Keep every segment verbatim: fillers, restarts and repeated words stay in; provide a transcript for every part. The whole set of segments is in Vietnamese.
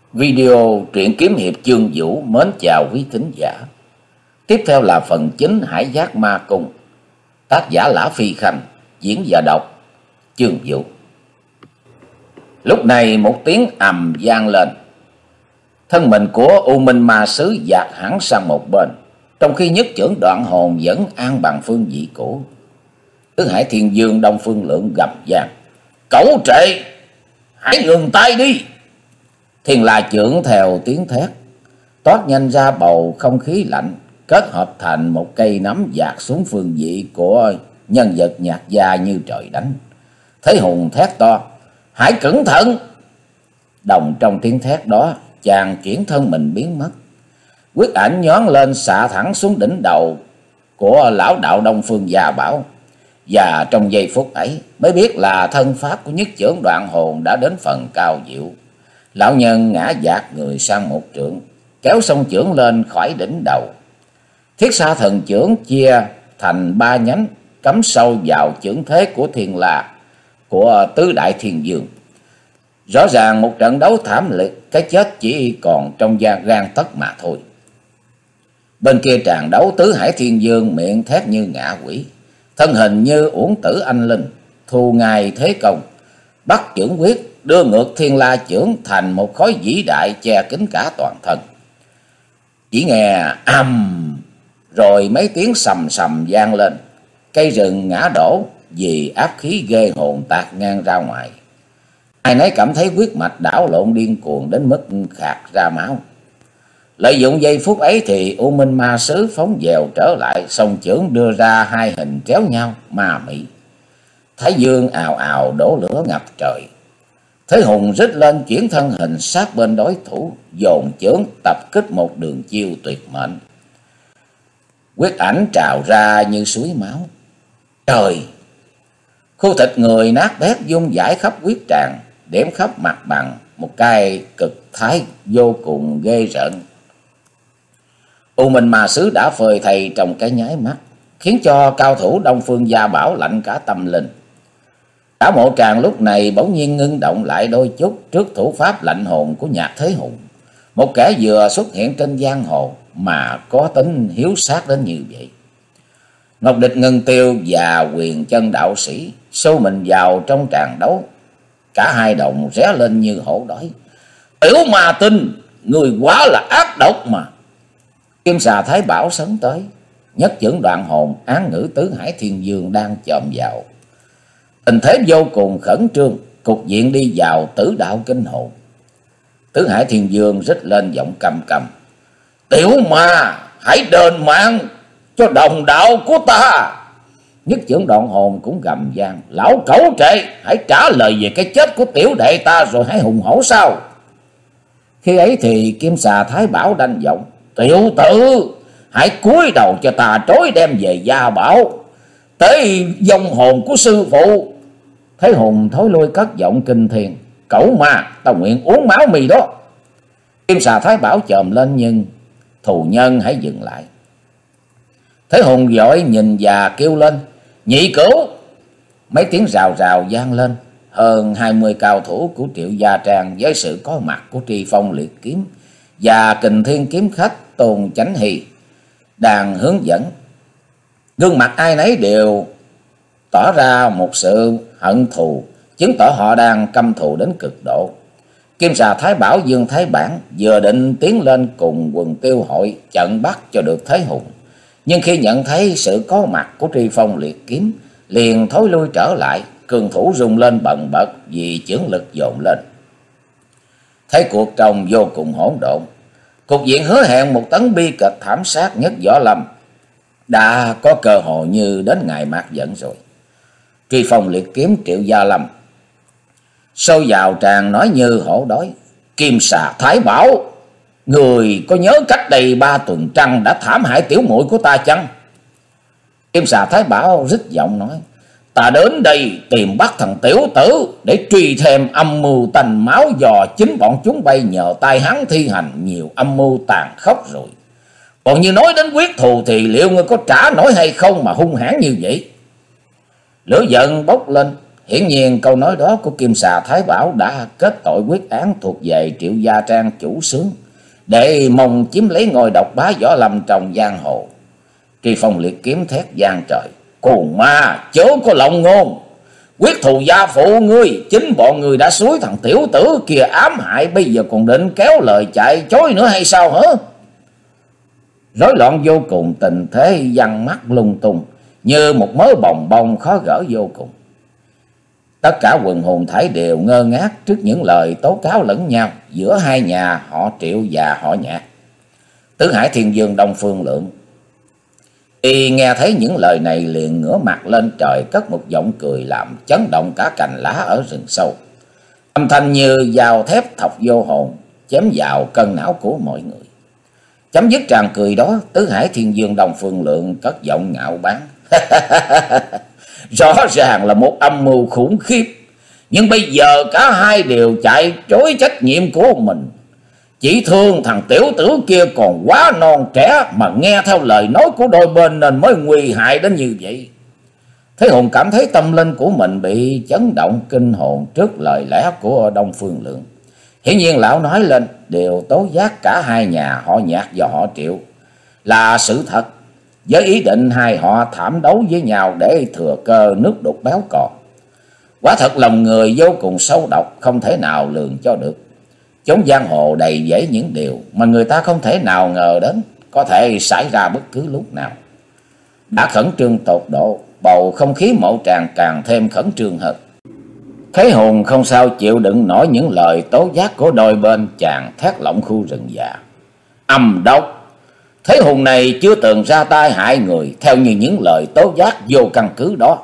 Video truyện kiếm hiệp Chương Vũ mến chào quý thính giả. Tiếp theo là phần chính Hải Giác Ma Cung. Tác giả Lã Phi Khanh, diễn và đọc Chương Vũ. Lúc này một tiếng ầm vang lên. Thân mình của U Minh Ma Sứ dạt hẳn sang một bên, trong khi nhất chưởng Đoạn Hồn vẫn an bằng phương vị cũ. Tứ Hải Thiên Dương Đông Phương Lượng gầm vang: "Cẩu trệ, hãy ngừng tay đi!" Thiên La chưởng theo tiếng thét toát nhanh ra bầu không khí lạnh, kết hợp thành một cây nắm dạt xuống phương vị của nhân vật nhạt da như trời đánh. Thế Hùng thét to: "Hãy cẩn thận!" Đồng trong tiếng thét đó, chàng chuyển thân mình biến mất. Quyết ảnh nhón lên xạ thẳng xuống đỉnh đầu của lão đạo Đông Phương Gia Bảo. Và trong giây phút ấy mới biết là thân pháp của nhất chưởng Đoạn Hồn đã đến phần cao diệu. Lão nhân ngã dạt người sang một trượng, kéo song chưởng lên khỏi đỉnh đầu. Thiết Sa Thần chưởng chia thành ba nhánh, cắm sâu vào chưởng thế của Thiên La, của Tứ Đại Thiên Dương. Rõ ràng một trận đấu thảm liệt, cái chết chỉ còn trong da gan tấc mà thôi. Bên kia tràn đấu, Tứ Hải Thiên Dương miệng thét như ngạ quỷ, thân hình như uổng tử anh linh, thu ngài thế công, bắt chưởng quyết đưa ngược Thiên La chưởng thành một khối vĩ đại che kín cả toàn thân. Chỉ nghe ầm, rồi mấy tiếng sầm sầm vang lên, cây rừng ngã đổ vì áp khí ghê hồn tạt ngang ra ngoài. Ai nấy cảm thấy huyết mạch đảo lộn điên cuồng đến mức khạc ra máu. Lợi dụng giây phút ấy thì U Minh Ma Sứ phóng dèo trở lại, song chưởng đưa ra hai hình tréo nhau ma mị. Thái Dương ào ào đổ lửa ngập trời. Thế Hùng rít lên chuyển thân hình sát bên đối thủ, dồn chưởng tập kích một đường chiêu tuyệt mệnh. Quyết ảnh trào ra như suối máu. Trời! Khu thịt người nát bét vung vãi khắp huyết tràng, điểm khắp mặt bằng một cái cực thái vô cùng ghê rợn. U Minh Ma Sứ đã phơi thây trong cái nháy mắt, khiến cho cao thủ Đông Phương Gia Bảo lạnh cả tâm linh. Cả mộ tràng lúc này bỗng nhiên ngưng động lại đôi chút trước thủ pháp lạnh hồn của Nhạc Thế Hùng, một kẻ vừa xuất hiện trên giang hồ mà có tính hiếu sát đến như vậy. Ngọc Địch Ngân Tiêu và Quyền Chân Đạo Sĩ xô mình vào trong tràng đấu, cả hai đồng ré lên như hổ đói. "Tiểu ma tinh, người quá là ác độc mà!" Kim Xà Thái Bảo sấn tới, nhất chưởng Đoạn Hồn án ngữ Tứ Hải Thiên Dương đang chộm vào. Tình thế vô cùng khẩn trương, cục diện đi vào tử đạo kinh hồn. Tứ Hải Thiên Dương rít lên giọng căm căm: "Tiểu ma, hãy đền mạng cho đồng đạo của ta!" Nhất chưởng Đoạn Hồn cũng gầm vang: "Lão cẩu trệ, hãy trả lời về cái chết của tiểu đệ ta rồi hãy hùng hổ sao!" Khi ấy thì Kim Xà Thái Bảo đanh giọng: "Tiểu tử, hãy cúi đầu cho ta trối đem về Gia Bảo, tới vong hồn của sư phụ." Thế Hùng thối lui cất giọng kinh thiên: "Cẩu ma, ta nguyện uống máu mì đó." Kim Xà Thái Bảo chồm lên nhưng: "Thù nhân hãy dừng lại." Thế Hùng vội nhìn và kêu lên: "Nhị cửu!" Mấy tiếng rào rào vang lên. Hơn hai mươi cao thủ của Triệu Gia Trang với sự có mặt của Tri Phong Liệt Kiếm và Kình Thiên Kiếm Khách Tôn Chánh Hy đang hướng dẫn. Gương mặt ai nấy đều tỏ ra một sự hận thù, chứng tỏ họ đang căm thù đến cực độ. Kim Xà Thái Bảo Dương Thái Bản vừa định tiến lên cùng quần tiêu hội chặn bắt cho được Thế Hùng, nhưng khi nhận thấy sự có mặt của Tri Phong Liệt Kiếm liền thối lui trở lại, cường thủ rung lên bần bật vì chưởng lực dồn lên. Thấy cuộc trông vô cùng hỗn độn, cục diện hứa hẹn một tấn bi kịch thảm sát nhất võ lâm đã có cơ hội như đến ngày mát giận rồi. Tri Phong Liệt Kiếm Triệu Gia Lâm sâu vào tràng nói như hổ đói: "Kim Xà Thái Bảo, người có nhớ cách đây ba tuần trăng đã thảm hại tiểu muội của ta chăng?" Kim Xà Thái Bảo rít giọng nói: "Ta đến đây tìm bắt thằng tiểu tử để truy thêm âm mưu tanh máu dò chính bọn chúng bay nhờ tay hắn thi hành nhiều âm mưu tàn khốc rồi. Còn như nói đến quyết thù thì liệu ngươi có trả nổi hay không mà hung hãn như vậy?" Lửa giận bốc lên, Hiển nhiên câu nói đó của Kim Xà Thái Bảo đã kết tội quyết án thuộc về Triệu Gia Trang chủ xướng, để mong chiếm lấy ngôi độc bá võ lâm trong giang hồ. Tri Phong liệt kiếm thét gian trời: Cuồng ma, chớ có lộng ngôn! Quyết thù gia phụ ngươi, chính bọn người đã xúi thằng tiểu tử kia ám hại, bây giờ còn định kéo lời chạy chối nữa hay sao hả? Rối loạn vô cùng, tình thế văng mắt lung tung, như một mớ bồng bông khó gỡ vô cùng. Tất cả quần hồn thảy đều ngơ ngác trước những lời tố cáo lẫn nhau giữa hai nhà họ Triệu và họ Nhạc. Tứ Hải Thiên Vương Đông Phương Lượng, y nghe thấy những lời này liền ngửa mặt lên trời cất một giọng cười làm chấn động cả cành lá ở rừng sâu. Âm thanh như dao thép thọc vô hồn, chém vào cân não của mọi người. Chấm dứt tràng cười đó, Tứ Hải Thiên Vương Đông Phương Lượng cất giọng ngạo báng: Rõ ràng là một âm mưu khủng khiếp, nhưng bây giờ cả hai đều chạy chối trách nhiệm của mình. Chỉ thương thằng tiểu tử kia còn quá non trẻ mà nghe theo lời nói của đôi bên nên mới nguy hại đến như vậy. Thế Hùng cảm thấy tâm linh của mình bị chấn động kinh hồn trước lời lẽ của Đông Phương Lượng. Hiển nhiên lão nói lên đều tố giác cả hai nhà họ Nhạc và họ Triệu là sự thật, với ý định hai họ thảm đấu với nhau để thừa cơ nước đục béo cò. Quả thật lòng người vô cùng sâu độc, không thể nào lường cho được. Chốn giang hồ đầy dẫy những điều mà người ta không thể nào ngờ đến có thể xảy ra bất cứ lúc nào. Đã khẩn trương tột độ, bầu không khí mộ tràng càng thêm khẩn trương hơn. Thế Hùng không sao chịu đựng nổi những lời tố giác của đôi bên, chàng thét lộng khu rừng già: Âm độc! Thế Hùng này chưa từng ra tay hại người theo như những lời tố giác vô căn cứ đó.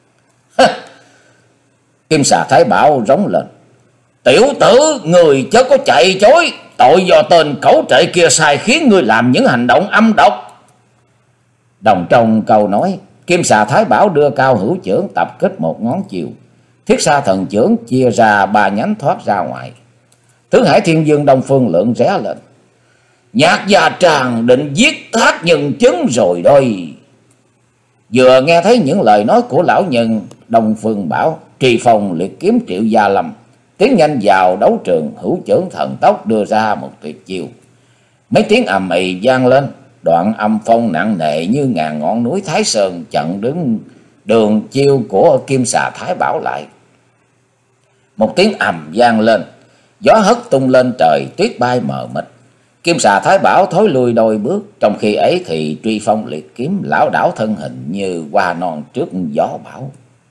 Kim Xà Thái Bảo rống lên: Tiểu tử, người chớ có chạy chối, tội do tên cẩu trệ kia sai khiến ngươi làm những hành động âm độc. Đồng trong câu nói, Kim Xà Thái Bảo đưa cao hữu chưởng tập kích một ngón chiều. Thiết Sa Thần Chưởng chia ra ba nhánh thoát ra ngoài. Tứ Hải Thiên Vương Đông Phương Lượng ré lên: Nhạc Gia Trang định giết thác nhân chứng rồi đôi. Vừa nghe thấy những lời nói của lão nhân, Đông Phương bảo Tri Phong liệt kiếm Triệu Gia Lâm tiến nhanh vào đấu trường, hữu chưởng thần tốc đưa ra một tuyệt chiêu. Mấy tiếng ầm ĩ vang lên, đoạn âm phong nặng nề như ngàn ngọn núi Thái Sơn chặn đứng đường chiêu của Kim Xà Thái Bảo lại. Một tiếng ầm vang lên, gió hất tung lên trời, tuyết bay mờ mịt. Kim Xà Thái Bảo thối lui đôi bước, trong khi ấy thì Truy Phong liệt kiếm lảo đảo thân hình như hoa non trước gió bão.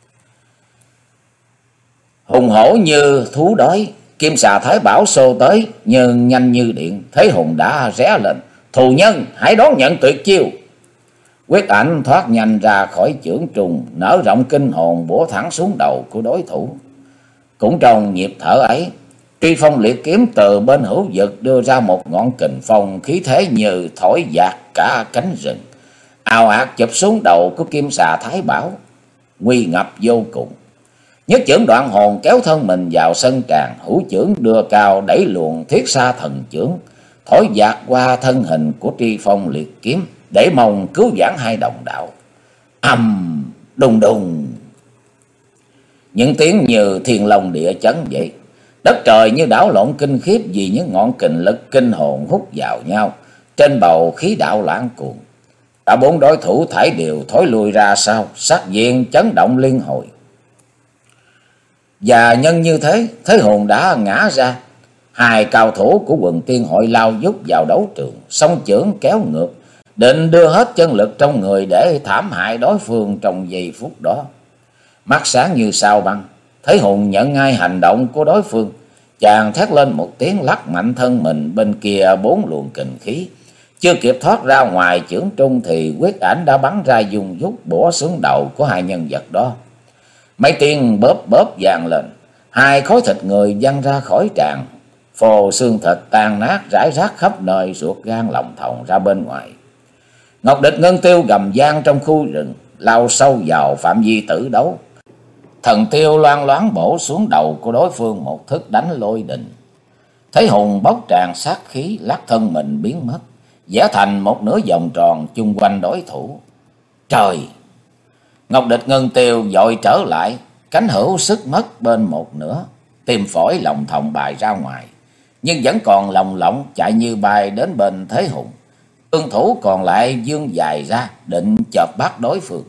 Hùng hổ như thú đói, Kim Xà Thái Bảo xô tới nhưng nhanh như điện. Thế Hùng đã ré lên: Thù nhân, hãy đón nhận tuyệt chiêu. Quyết ảnh thoát nhanh ra khỏi chưởng trùng, nở rộng kinh hồn bổ thẳng xuống đầu của đối thủ. Cũng trong nhịp thở ấy, Truy Phong liệt kiếm từ bên hữu vực đưa ra một ngọn kình phong khí thế như thổi dạt cả cánh rừng, ào ạt chụp xuống đầu của Kim Xà Thái Bảo, nguy ngập vô cùng. Nhất chưởng đoạn hồn kéo thân mình vào sân tràng, hữu chưởng đưa cao đẩy luồng Thiết Sa Thần Chưởng thổi dạt qua thân hình của Truy Phong liệt kiếm để mong cứu vãn hai đồng đạo. Ầm đùng đùng, những tiếng như thiên long địa chấn vậy. Đất trời như đảo lộn kinh khiếp vì những ngọn kình lực kinh hồn hút vào nhau. Trên bầu khí đạo lãng cuồng, cả bốn đối thủ thảy đều thối lui ra sau, sắc diện chấn động liên hồi. Và nhân như thế, Thế Hùng đã ngã ra. Hai cao thủ của Quần Tiên Hội lao dút vào đấu trường, song chưởng kéo ngược, định đưa hết chân lực trong người để thảm hại đối phương trong giây phút đó. Mắt sáng như sao băng, Thế Hùng nhận ngay hành động của đối phương, chàng thét lên một tiếng lắc mạnh thân mình bên kia bốn luồng kình khí. Chưa kịp thoát ra ngoài chưởng trung thì quyết ảnh đã bắn ra dùng dút bổ xuống đầu của hai nhân vật đó. Mấy tiếng bóp bóp vang lên, hai khối thịt người văng ra khỏi tràng, phồ xương thịt tan nát rải rác khắp nơi, ruột gan lòng thòng ra bên ngoài. Ngọc Địch Ngân Tiêu gầm vang trong khu rừng, lao sâu vào phạm vi tử đấu. Thần tiêu loan loáng bổ xuống đầu của đối phương một thức đánh lôi đình. Thế Hùng bốc tràn sát khí, lắc thân mình biến mất, vẽ thành một nửa vòng tròn chung quanh đối thủ. Trời! Ngọc Địch Ngân Tiêu vội trở lại, cánh hữu sức mất bên một nửa, tim phổi lòng thòng bài ra ngoài, nhưng vẫn còn lồng lộng chạy như bay đến bên Thế Hùng. Cương thủ còn lại vươn dài ra định chộp bắt đối phương.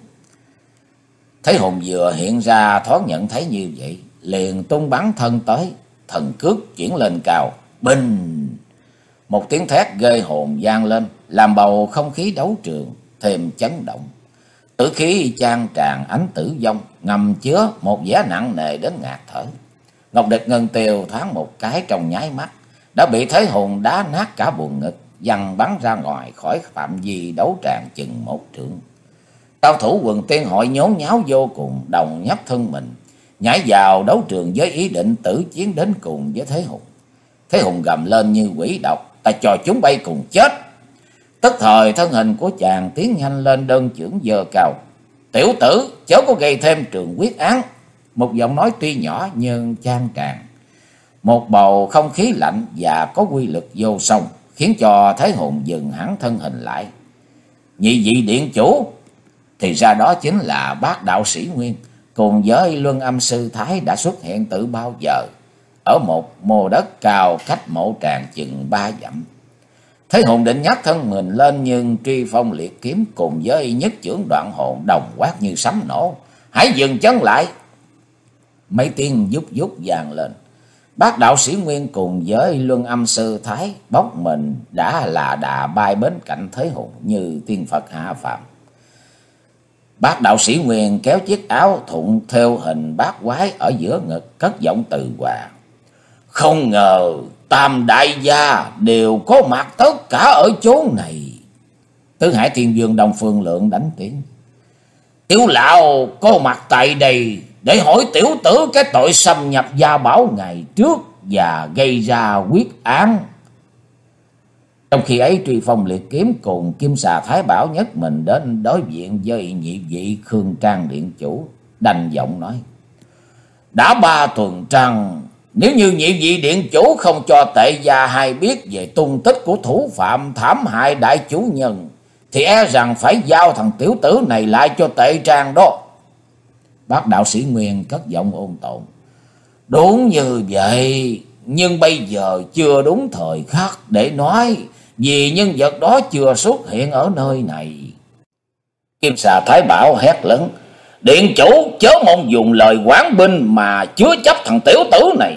Thế Hùng vừa hiện ra thoáng nhận thấy như vậy, liền tung bắn thân tới, thần cước chuyển lên cao, binh. Một tiếng thét ghê hồn vang lên, làm bầu không khí đấu trường thêm chấn động. Tử khí chan tràn ánh tử vong, ngầm chứa một vẻ nặng nề đến ngạt thở. Ngọc Địch Ngân Tiêu thoáng một cái trong nháy mắt, đã bị Thế Hùng đá nát cả buồng ngực, văng bắn ra ngoài khỏi phạm vi đấu tràng chừng một trượng. Cao thủ Quần Tiên Hội nhốn nháo vô cùng, đồng nhấp thân mình, nhảy vào đấu trường với ý định tử chiến đến cùng với Thế Hùng. Thế Hùng gầm lên như quỷ độc, ta cho chúng bay cùng chết. Tức thời thân hình của chàng tiến nhanh lên, đơn chưởng giơ cao. Tiểu tử, chớ có gây thêm trường quyết án. Một giọng nói tuy nhỏ nhưng chan tràn một bầu không khí lạnh và có quy lực vô song, khiến cho Thế Hùng dừng hẳn thân hình lại. Nhị vị điện chủ, thì ra đó chính là Bát đạo sĩ Nguyên cùng với Luân Âm sư Thái đã xuất hiện từ bao giờ, ở một mô đất cao cách mộ tràng chừng ba dặm. Thế Hùng định nhắc thân mình lên, nhưng Truy Phong Liệt Kiếm cùng với Nhất Chưởng Đoạn Hồn đồng quát như sấm nổ. Hãy dừng chân lại! Mấy tiếng vút vút vang lên. Bát đạo sĩ Nguyên cùng với Luân Âm sư Thái bốc mình đã là đà bay bên cạnh Thế Hùng như tiên Phật hạ phàm. Bát đạo sĩ Nguyên kéo chiếc áo thụng theo hình bát quái ở giữa ngực, cất giọng từ hòa. Không ngờ tam đại gia đều có mặt tất cả ở chỗ này. Tứ Hải Thiên Vương Đông Phương Lượng đánh tiếng. Tiểu lão có mặt tại đây để hỏi tiểu tử cái tội xâm nhập gia bảo ngày trước và gây ra quyết án. Trong khi ấy, Truy Phong Liệt Kiếm cùng Kim Xà Thái Bảo nhất mình đến đối diện với nhị vị Khương Trang điện chủ, đành giọng nói. Đã ba tuần trăng, nếu như nhị vị điện chủ không cho tệ gia hay biết về tung tích của thủ phạm thảm hại đại chủ nhân, thì e rằng phải giao thằng tiểu tử này lại cho tệ Trang đó. Bác đạo sĩ Nguyên cất giọng ôn tồn. Đúng như vậy, nhưng bây giờ chưa đúng thời khắc để nói, vì nhân vật đó chưa xuất hiện ở nơi này. Kim Xà Thái Bảo hét lớn. Điện chủ chớ mong dùng lời quán binh mà chứa chấp thằng tiểu tử này.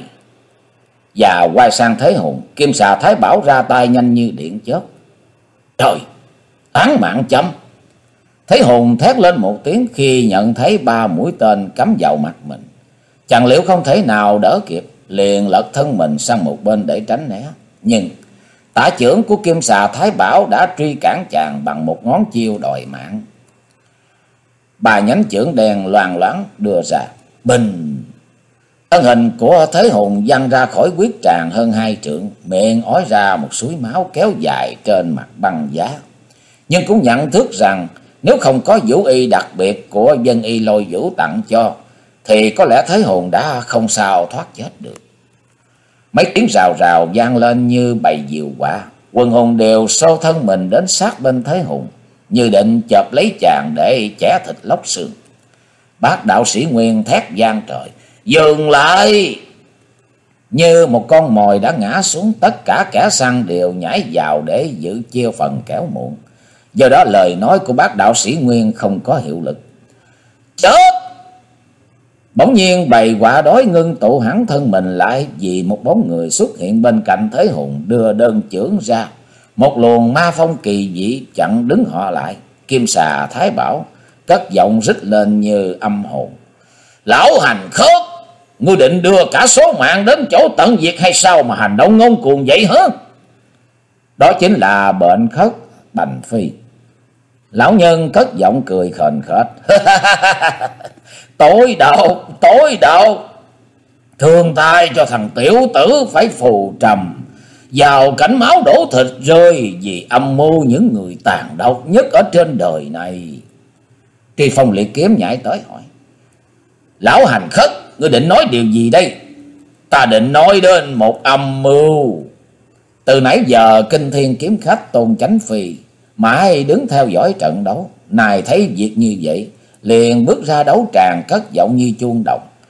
Và quay sang Thế Hùng, Kim Xà Thái Bảo ra tay nhanh như điện chớp. Trời, án mạng chấm. Thế Hùng thét lên một tiếng khi nhận thấy ba mũi tên cắm vào mặt mình. Chàng Liễu không thể nào đỡ kịp, liền lật thân mình sang một bên để tránh né. Nhưng tả chưởng của Kim Xà Thái Bảo đã truy cản chàng bằng một ngón chiêu đòi mạng. Ba nhánh chưởng đen loàn loáng đưa ra, bình. Thân hình của Thế Hùng văng ra khỏi quyết tràng hơn hai trượng, miệng ói ra một suối máu kéo dài trên mặt băng giá. Nhưng cũng nhận thức rằng nếu không có vũ y đặc biệt của Dân Y Lôi Vũ tặng cho, thì có lẽ Thế Hùng đã không sao thoát chết được. Mấy tiếng rào rào vang lên như bầy diều quạ, quần hùng đều xô thân mình đến sát bên Thế Hùng, như định chộp lấy chàng để chẻ thịt lóc xương. Bác đạo sĩ Nguyên thét vang trời, dừng lại! Như một con mồi đã ngã xuống, tất cả kẻ săn đều nhảy vào để giữ chiêu phần kẻo muộn. Do đó lời nói của bác đạo sĩ Nguyên không có hiệu lực. Chết! Bỗng nhiên bầy quạ đói ngưng tụ hẳn thân mình lại, vì một bóng người xuất hiện bên cạnh Thế Hùng đưa đơn chưởng ra. Một luồng ma phong kỳ dị chặn đứng họ lại. Kim Xà Thái Bảo cất giọng rít lên như âm hồn. Lão hành khớp, ngươi định đưa cả số mạng đến chỗ tận diệt hay sao mà hành động ngông cuồng vậy hả? Đó chính là bệnh khất Bành Phi. Lão nhân cất giọng cười khền khệt. Tối đâu, tối đâu. Thương thay cho thằng tiểu tử phải phù trầm vào cảnh máu đổ thịt rơi vì âm mưu những người tàn độc nhất ở trên đời này. Truy Phong Liệt Kiếm nhảy tới hỏi. Lão hành khất, ngươi định nói điều gì đây? Ta định nói đến một âm mưu. Từ nãy giờ Kinh Thiên kiếm khách Tôn Chánh Phi mãi đứng theo dõi trận đấu, này thấy việc như vậy liền bước ra đấu tràng cất giọng như chuông đồng.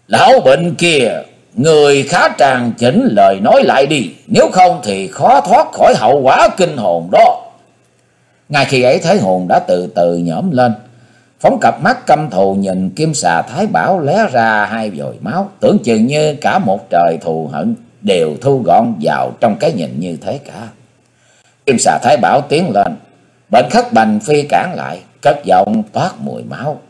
Lão bệnh kia, người khá tràn chỉnh lời nói lại đi, nếu không thì khó thoát khỏi hậu quả kinh hồn đó. Ngay khi ấy Thế Hùng đã từ từ nhổm lên, phóng cặp mắt căm thù nhìn Kim Xà Thái Bảo lóe ra hai vòi máu, tưởng chừng như cả một trời thù hận đều thu gọn vào trong cái nhìn như thế cả. Kim Xà Thái Bảo tiến lên, Bệnh Khất Bành Phi cản lại, cất giọng toát mùi máu.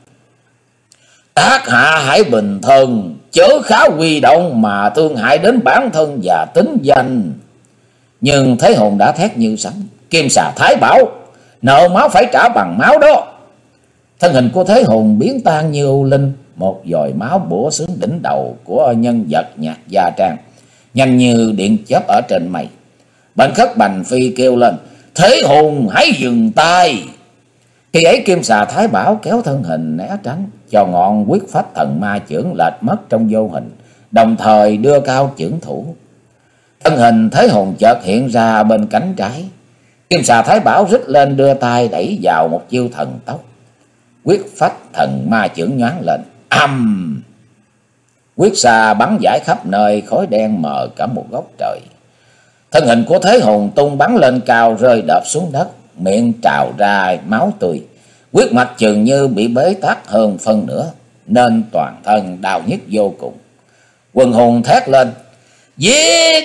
Tác hạ hãy bình thân, chớ khá huy động mà thương hại đến bản thân và tính danh. Nhưng Thế Hùng đã thét như sấm. Kim Xà Thái Bảo, nợ máu phải trả bằng máu đó. Thân hình của Thế Hùng biến tan như u linh, một dòi máu bủa xuống đỉnh đầu của nhân vật nhạc gia trang, nhanh như điện chớp ở trên mây. Bệnh Khất Bành Phi kêu lên, Thế Hùng hãy dừng tay. Khi ấy Kim Xà Thái Bảo kéo thân hình né tránh, cho ngọn quyết phách thần ma chưởng lệch mất trong vô hình, đồng thời đưa cao chưởng thủ. Thân hình Thế Hùng chợt hiện ra bên cánh trái. Kim Xà Thái Bảo rít lên đưa tay đẩy vào một chiêu thần tốc. Quyết phách thần ma chưởng nhoáng lên, âm! Quyết xa bắn giải khắp nơi, khói đen mờ cả một góc trời. Thân hình của Thế Hùng tung bắn lên cao, rơi đập xuống đất, miệng trào ra máu tươi. Quyết mạch chừng như bị bế tắc hơn phân nửa, nên toàn thân đau nhức vô cùng. Quần hùng thét lên, giết!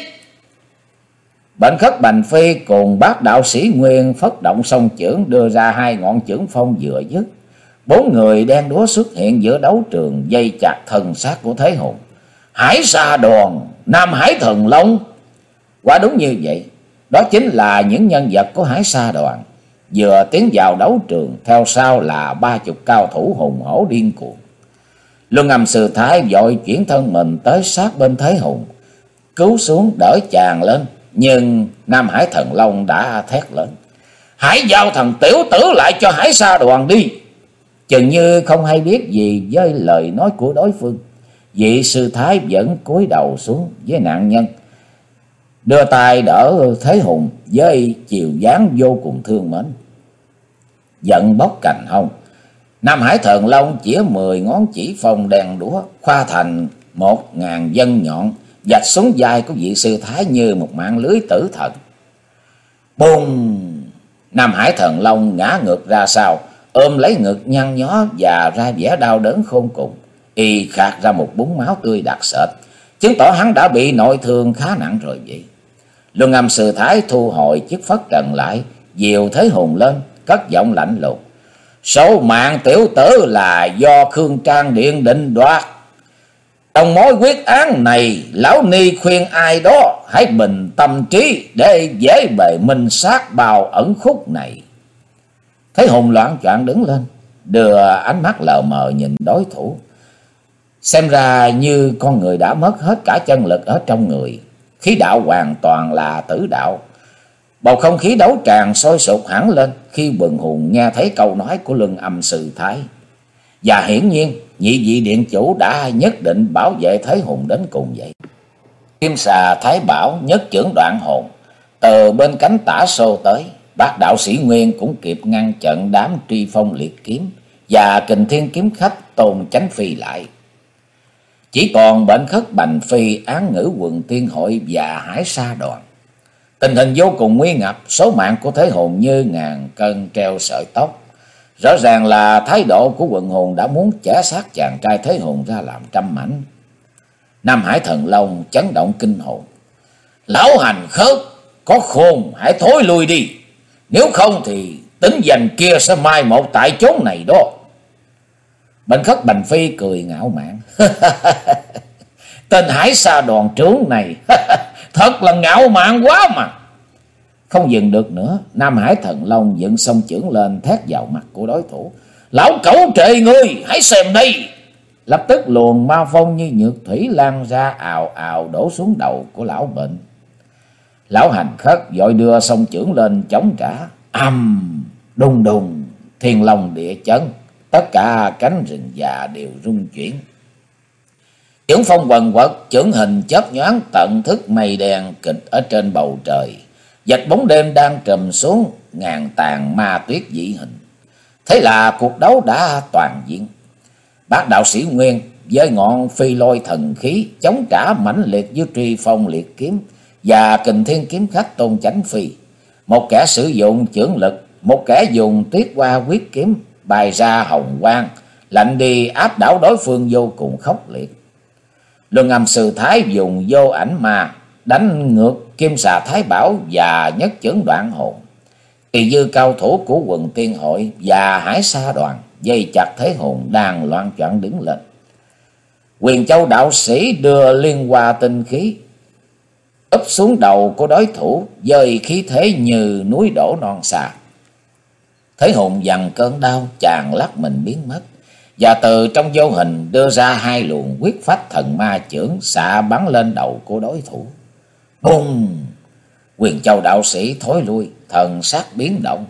Bệnh Khất Bành Phi cùng Bát Đạo Sĩ Nguyên phất động song chưởng, đưa ra hai ngọn chưởng phong vừa dứt. Bốn người đen đúa xuất hiện giữa đấu trường, dây chặt thân xác của Thế Hùng. Hải Sa Đoàn, Nam Hải Thần Long. Quả đúng như vậy, đó chính là những nhân vật của Hải Sa Đoàn. Vừa tiến vào đấu trường, theo sau là ba chục cao thủ hùng hổ điên cuồng. Luân Âm Sư Thái vội chuyển thân mình tới sát bên Thế Hùng, cứu xuống đỡ chàng lên. Nhưng Nam Hải Thần Long đã thét lớn, hãy giao thằng tiểu tử lại cho Hải Sa Đoàn đi. Chừng như không hay biết gì với lời nói của đối phương, vị sư thái vẫn cúi đầu xuống với nạn nhân, đưa tay đỡ Thế Hùng với chiều dáng vô cùng thương mến. Giận bốc cành hông, Nam Hải Thần Long chĩa mười ngón chỉ phong đèn đũa, khoa thành một ngàn dân nhọn, vạch xuống vai của vị sư thái như một mạng lưới tử thần. Bùng! Nam Hải Thần Long ngã ngược ra sau, ôm lấy ngực nhăn nhó và ra vẻ đau đớn khôn cùng. Y khạc ra một búng máu tươi đặc sệt, chứng tỏ hắn đã bị nội thương khá nặng rồi vậy. Luân Âm Sư Thái thu hồi chiếc phất trần lại, dìu Thế Hùng lên, cất giọng lạnh lùng, số mạng tiểu tử là do Khương Trang Điện định đoạt. Trong mối quyết án này, lão ni khuyên ai đó hãy bình tâm trí để dễ bề minh sát bào ẩn khúc này. Thế Hùng loạn choạng đứng lên, đưa ánh mắt lờ mờ nhìn đối thủ, xem ra như con người đã mất hết cả chân lực ở trong người, khí đạo hoàn toàn là tử đạo. Bầu không khí đấu tràn sôi sục hẳn lên khi Quần Hùng nghe thấy câu nói của Luân Âm Sư Thái. Và hiển nhiên nhị vị điện chủ đã nhất định bảo vệ Thế Hùng đến cùng vậy. Kim Xà Thái Bảo nhất chưởng đoạn hồn, từ bên cánh tả xô tới. Bát Đạo Sĩ Nguyên cũng kịp ngăn chặn đám Truy Phong Liệt Kiếm và Kình Thiên Kiếm Khách Tôn Chánh Phi lại. Chỉ còn Bệnh Khất Bành Phi, Án Ngữ Quần Tiên Hội và Hải Sa Đoàn. Tình hình vô cùng nguy ngập, số mạng của Thế Hùng như ngàn cân treo sợi tóc. Rõ ràng là thái độ của Quần Hùng đã muốn chẻ xác chàng trai Thế Hùng ra làm trăm mảnh. Nam Hải Thần Long chấn động kinh hồn, lão hành khớp có khôn hãy thối lui đi, nếu không thì tính danh kia sẽ mai một tại chốn này đó. Bệnh Khất Bành Phi cười ngạo mạn, tên Hải Sa Đoàn trưởng này thật là ngạo mạn quá mà. Không dừng được nữa, Nam Hải Thần Long dựng song chưởng lên thét vào mặt của đối thủ, lão cẩu trệ ngươi, hãy xem đây. Lập tức luồng ma phong như nhược thủy lan ra, ào ào đổ xuống đầu của lão Bệnh. Lão Hành Khất vội đưa song chưởng lên chống trả, ầm đùng đùng, thiên long địa chấn, tất cả cánh rừng già đều rung chuyển. Chưởng phong quần quật, chưởng hình chớp nhoáng tận thức mây đen kịch ở trên bầu trời, vạch bóng đêm đang trùm xuống, ngàn tàn ma tuyết dị hình. Thế là cuộc đấu đã toàn diện. Bát Đạo Sĩ Nguyên với ngọn phi lôi thần khí chống trả mãnh liệt với Truy Phong liệt kiếm và Kình Thiên kiếm khách Tôn Chánh Phi. Một kẻ sử dụng chưởng lực, một kẻ dùng Tuyết Hoa quyết kiếm bày ra hồng quang, lạnh đi áp đảo đối phương vô cùng khốc liệt. Luân Âm Sư Thái dùng vô ảnh ma đánh ngược Kim Xà Thái Bảo và nhất chưởng đoạn hồn. Kỳ dư cao thủ của Quần Tiên Hội và Hải Sa đoàn dây chặt Thế Hùng đang loạn choạng đứng lên. Quyền Châu đạo sĩ đưa liên hoa tinh khí úp xuống đầu của đối thủ với khí thế như núi đổ non xà. Thế Hùng dằn cơn đau, chàng lắc mình biến mất, và từ trong vô hình đưa ra hai luồng quyết phách thần ma chưởng xạ bắn lên đầu của đối thủ. Bùng! Quyền Châu đạo sĩ thối lui, thần sắc biến động.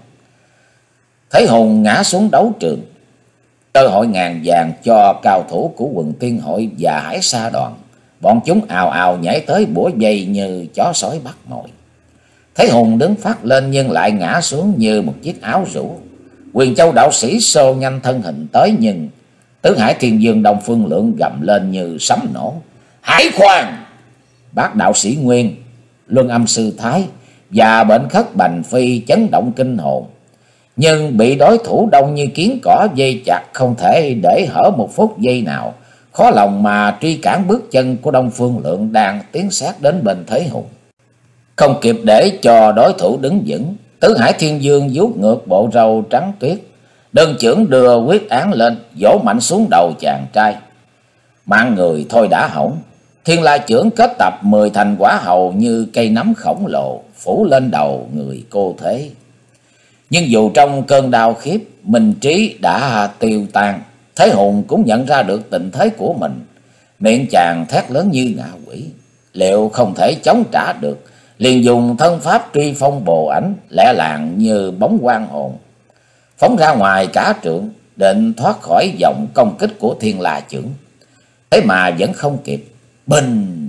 Thế Hùng ngã xuống đấu trường. Cơ hội ngàn vàng cho cao thủ của Quần Tiên Hội và Hải Sa đoàn. Bọn chúng ào ào nhảy tới bủa dây như chó sói bắt mồi. Thế Hùng đứng phát lên nhưng lại ngã xuống như một chiếc áo rũ. Quyền Châu đạo sĩ xô nhanh thân hình tới, nhưng Tứ Hải Thiên Dương Đông Phương Lượng gầm lên như sấm nổ. Hải khoan! Bác đạo sĩ Nguyên, Luân Âm Sư Thái và Bệnh Khất Bành Phi chấn động kinh hồn, nhưng bị đối thủ đông như kiến cỏ dây chặt, không thể để hở một phút giây nào. Khó lòng mà truy cản bước chân của Đông Phương Lượng đang tiến sát đến bên Thế Hùng. Không kịp để cho đối thủ đứng vững, Tứ Hải Thiên Dương vuốt ngược bộ râu trắng tuyết, đơn chưởng đưa quyết án lên, vỗ mạnh xuống đầu chàng trai. Mạng người thôi đã hỏng. Thiên La chưởng kết tập mười thành quả hầu như cây nấm khổng lồ phủ lên đầu người cô thế. Nhưng dù trong cơn đau khiếp, minh trí đã tiêu tan, Thế Hùng cũng nhận ra được tình thế của mình. Miệng chàng thét lớn như ngạ quỷ, liệu không thể chống trả được, liền dùng thân pháp Truy Phong bồ ảnh lẹ làng như bóng quang hồn, phóng ra ngoài cả trượng, định thoát khỏi vòng công kích của Thiên La chưởng. Thế mà vẫn không kịp. Bình!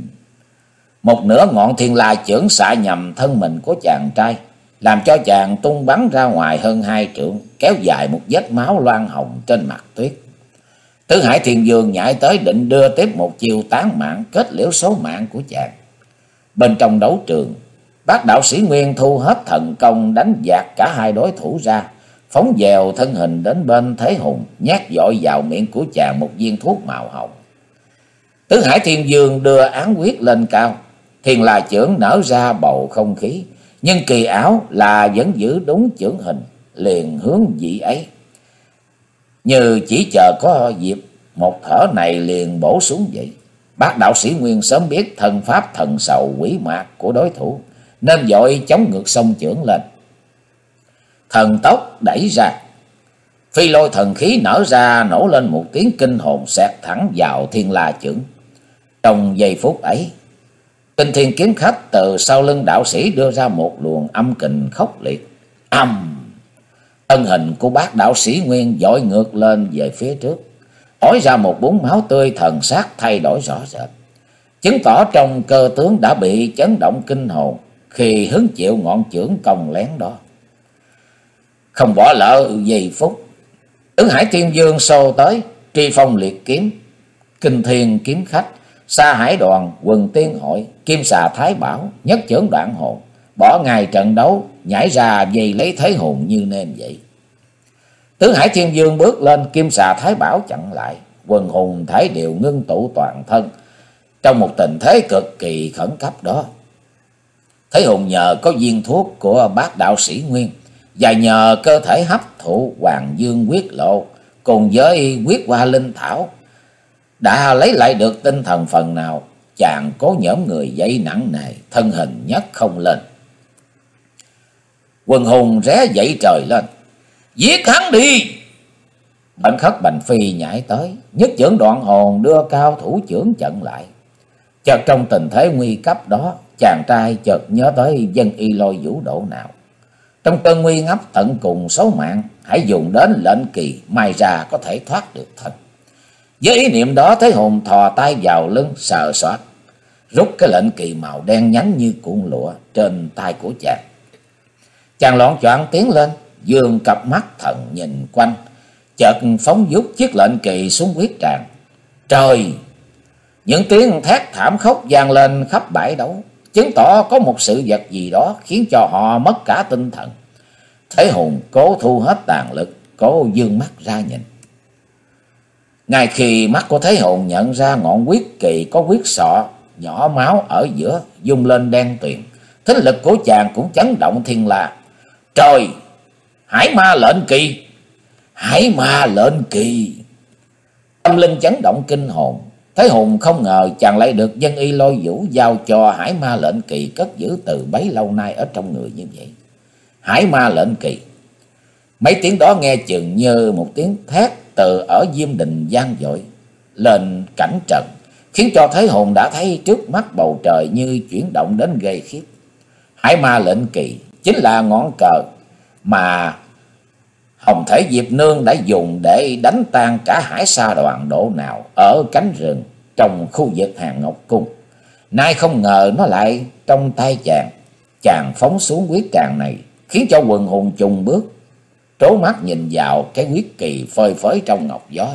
Một nửa ngọn Thiên La chưởng xạ nhầm thân mình của chàng trai, làm cho chàng tung bắn ra ngoài hơn hai trượng, kéo dài một vết máu loang hồng trên mặt tuyết. Tứ Hải Thiên Dương nhảy tới định đưa tiếp một chiêu tán mạng kết liễu số mạng của chàng. Bên trong đấu trường, bác đạo sĩ Nguyên thu hết thần công đánh dạt cả hai đối thủ ra, phóng dèo thân hình đến bên Thế Hùng, nhét dội vào miệng của chàng một viên thuốc màu hồng. Tứ Hải Thiên Dương đưa án quyết lên cao, Thiên La chưởng nở ra bầu không khí, nhưng kỳ ảo là vẫn giữ đúng chưởng hình, liền hướng vị ấy. Như chỉ chờ có dịp, một thở này liền bổ xuống vậy. Bác đạo sĩ Nguyên sớm biết thần pháp thần sầu quỷ mạc của đối thủ, nên vội chống ngược sông chưởng lên. Thần tốc đẩy ra, phi lôi thần khí nở ra, nổ lên một tiếng kinh hồn xẹt thẳng vào Thiên La chưởng. Trong giây phút ấy, Kình Thiên kiếm khách từ sau lưng đạo sĩ đưa ra một luồng âm kình khốc liệt. Âm! Thân hình của bác đạo sĩ Nguyên dội ngược lên về phía trước, ói ra một búng máu tươi, thần sắc thay đổi rõ rệt, chứng tỏ trong cơ tướng đã bị chấn động kinh hồn khi hứng chịu ngọn chưởng công lén đó. Không bỏ lỡ giây phút, Tứ Hải Thiên Dương xô tới, Truy Phong liệt kiếm, Kình Thiên kiếm khách, Sa Hải đoàn, Quần Tiên Hội, Kim Xà Thái Bảo, nhất chưởng đoạn hồn, bỏ ngay trận đấu, nhảy ra dây lấy Thế Hùng như nêm vậy. Tứ Hải Thiên Dương bước lên, Kim Xà Thái Bảo chặn lại, Quần Hùng Thái đều ngưng tụ toàn thân trong một tình thế cực kỳ khẩn cấp đó. Thế Hùng nhờ có viên thuốc của bác đạo sĩ Nguyên và nhờ cơ thể hấp thụ Hoàng Dương quyết lộ cùng với quyết hoa linh thảo đã lấy lại được tinh thần phần nào. Chàng cố nhổm người dậy nặng nề, thân hình nhấc không lên. Quần Hùng ré dậy trời lên. Giết hắn đi! Bệnh Khất Bành Phi nhảy tới, nhất chưởng đoạn hồn đưa cao thủ chưởng chặn lại. Chợt trong tình thế nguy cấp đó, chàng trai chợt nhớ tới dân y lôi vũ độ nào. Trong cơn nguy ngấp tận cùng số mạng, hãy dùng đến lệnh kỳ, may ra có thể thoát được thân. Với ý niệm đó, Thế Hùng thò tay vào lưng sờ soạt, rút cái lệnh kỳ màu đen nhánh như cuộn lụa trên tay của chàng. Chàng loạn choạng tiến lên, dương cặp mắt thần nhìn quanh, chợt phóng vút chiếc lệnh kỳ xuống quyết tràng. Trời! Những tiếng thét thảm khốc vang lên khắp bãi đấu, chứng tỏ có một sự vật gì đó khiến cho họ mất cả tinh thần. Thế Hùng cố thu hết tàn lực, cố dương mắt ra nhìn. Ngay khi mắt của Thế Hùng nhận ra ngọn quyết kỳ có huyết sọ nhỏ máu ở giữa dung lên đen tuyền, thính lực của chàng cũng chấn động thiên la. Trời! Hải ma lệnh kỳ! Hải ma lệnh kỳ! Tâm linh chấn động kinh hồn. Thế Hùng không ngờ chàng lại được dân y Lôi Vũ giao cho hải ma lệnh kỳ cất giữ từ bấy lâu nay ở trong người như vậy. Hải ma lệnh kỳ! Mấy tiếng đó nghe chừng như một tiếng thét từ ở Diêm Đình vang dội lên cảnh trần, khiến cho Thế Hùng đã thấy trước mắt bầu trời như chuyển động đến ghê khiếp. Hải ma lệnh kỳ chính là ngọn cờ mà Hồng Thể Diệp Nương đã dùng để đánh tan cả hải sa đoàn độ nào ở cánh rừng trong khu vực Hàng Ngọc Cung. Nay không ngờ nó lại trong tay chàng. Chàng phóng xuống quyết tràng này khiến cho Quần Hùng chùng bước, trố mắt nhìn vào cái quyết kỳ phơi phới trong ngọc gió.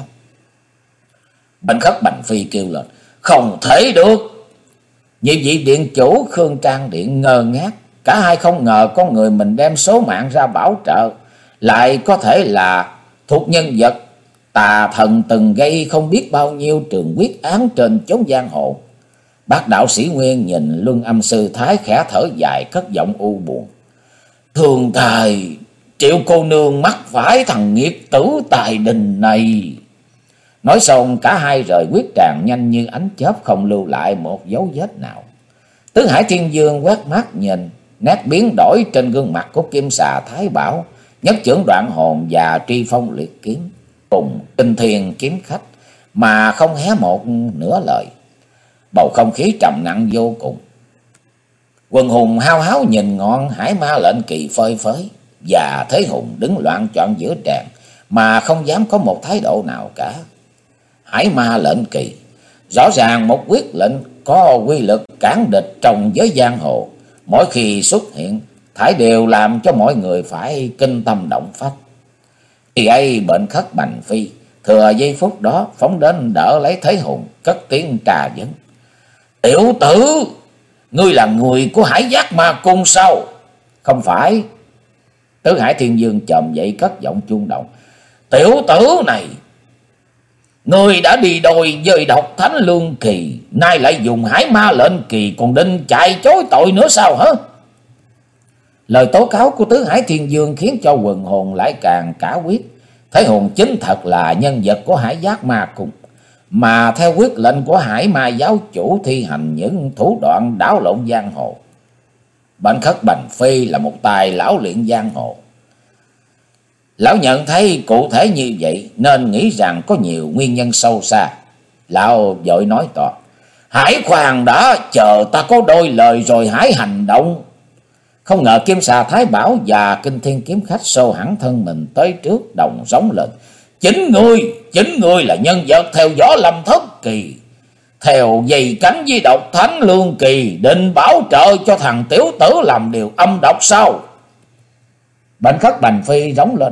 Bành Khất Bành Phi kêu lên: Không thể được! Nhị vị điện chủ Khương Trang Điện ngơ ngác. Cả hai không ngờ con người mình đem số mạng ra bảo trợ lại có thể là thuộc nhân vật tà thần từng gây không biết bao nhiêu trường quyết án trên chốn giang hồ. Bác đạo sĩ Nguyên nhìn Luân Âm Sư Thái khẽ thở dài, cất giọng u buồn: Thường tài, Triệu cô nương mắc phải thằng nghiệp tử tài đình này. Nói xong cả hai rời quyết tràng nhanh như ánh chớp, không lưu lại một dấu vết nào. Tứ Hải Thiên Dương quét mắt nhìn nét biến đổi trên gương mặt của Kim Xà Thái Bảo, nhất chưởng đoạn hồn và tri phong liệt kiếm cùng Kinh Thiên kiếm khách mà không hé một nửa lời. Bầu không khí trầm nặng vô cùng. Quần Hùng hao háo nhìn ngọn hải ma lệnh kỳ phơi phới, và Thế Hùng đứng loạn trọn giữa tràng mà không dám có một thái độ nào cả. Hải ma lệnh kỳ rõ ràng một quyết lệnh có quy lực cản địch trong giới giang hồ, mỗi khi xuất hiện thải đều làm cho mọi người phải kinh tâm động phách. Thì ấy Bệnh Khất Bành Phi thừa giây phút đó phóng đến đỡ lấy Thế Hùng, cất tiếng trà vấn: Tiểu tử, ngươi là người của Hải Giác Ma Cung sao? Không phải. Tứ Hải Thiên Dương chồm dậy cất giọng chuông động: Tiểu tử này, ngươi đã đi đôi với độc thánh Lương Kỳ, nay lại dùng hải ma lệnh kỳ, còn định chạy chối tội nữa sao hả? Lời tố cáo của Tứ Hải Thiên Dương khiến cho Quần Hồn lại càng cả quyết. Thế Hùng chính thật là nhân vật của Hải Giác Ma Cung, mà theo quyết lệnh của Hải Ma giáo chủ thi hành những thủ đoạn đảo lộn giang hồ. Bệnh Khất Bành Phi là một tài lão luyện giang hồ. Lão nhận thấy cụ thể như vậy nên nghĩ rằng có nhiều nguyên nhân sâu xa. Lão vội nói to: Hãy khoan đã, chờ ta có đôi lời rồi hãy hành động. Không ngờ Kim Xà Thái Bảo và Kinh Thiên kiếm khách xô hẳn thân mình tới trước, đồng giống lên: Chính ngươi, chính ngươi là nhân vật theo Võ Lâm thất kỳ, theo dây cánh với độc thánh Lương Kỳ, định bảo trợ cho thằng tiểu tử làm điều âm độc sao? Bệnh Khất Bành Phi rống lên: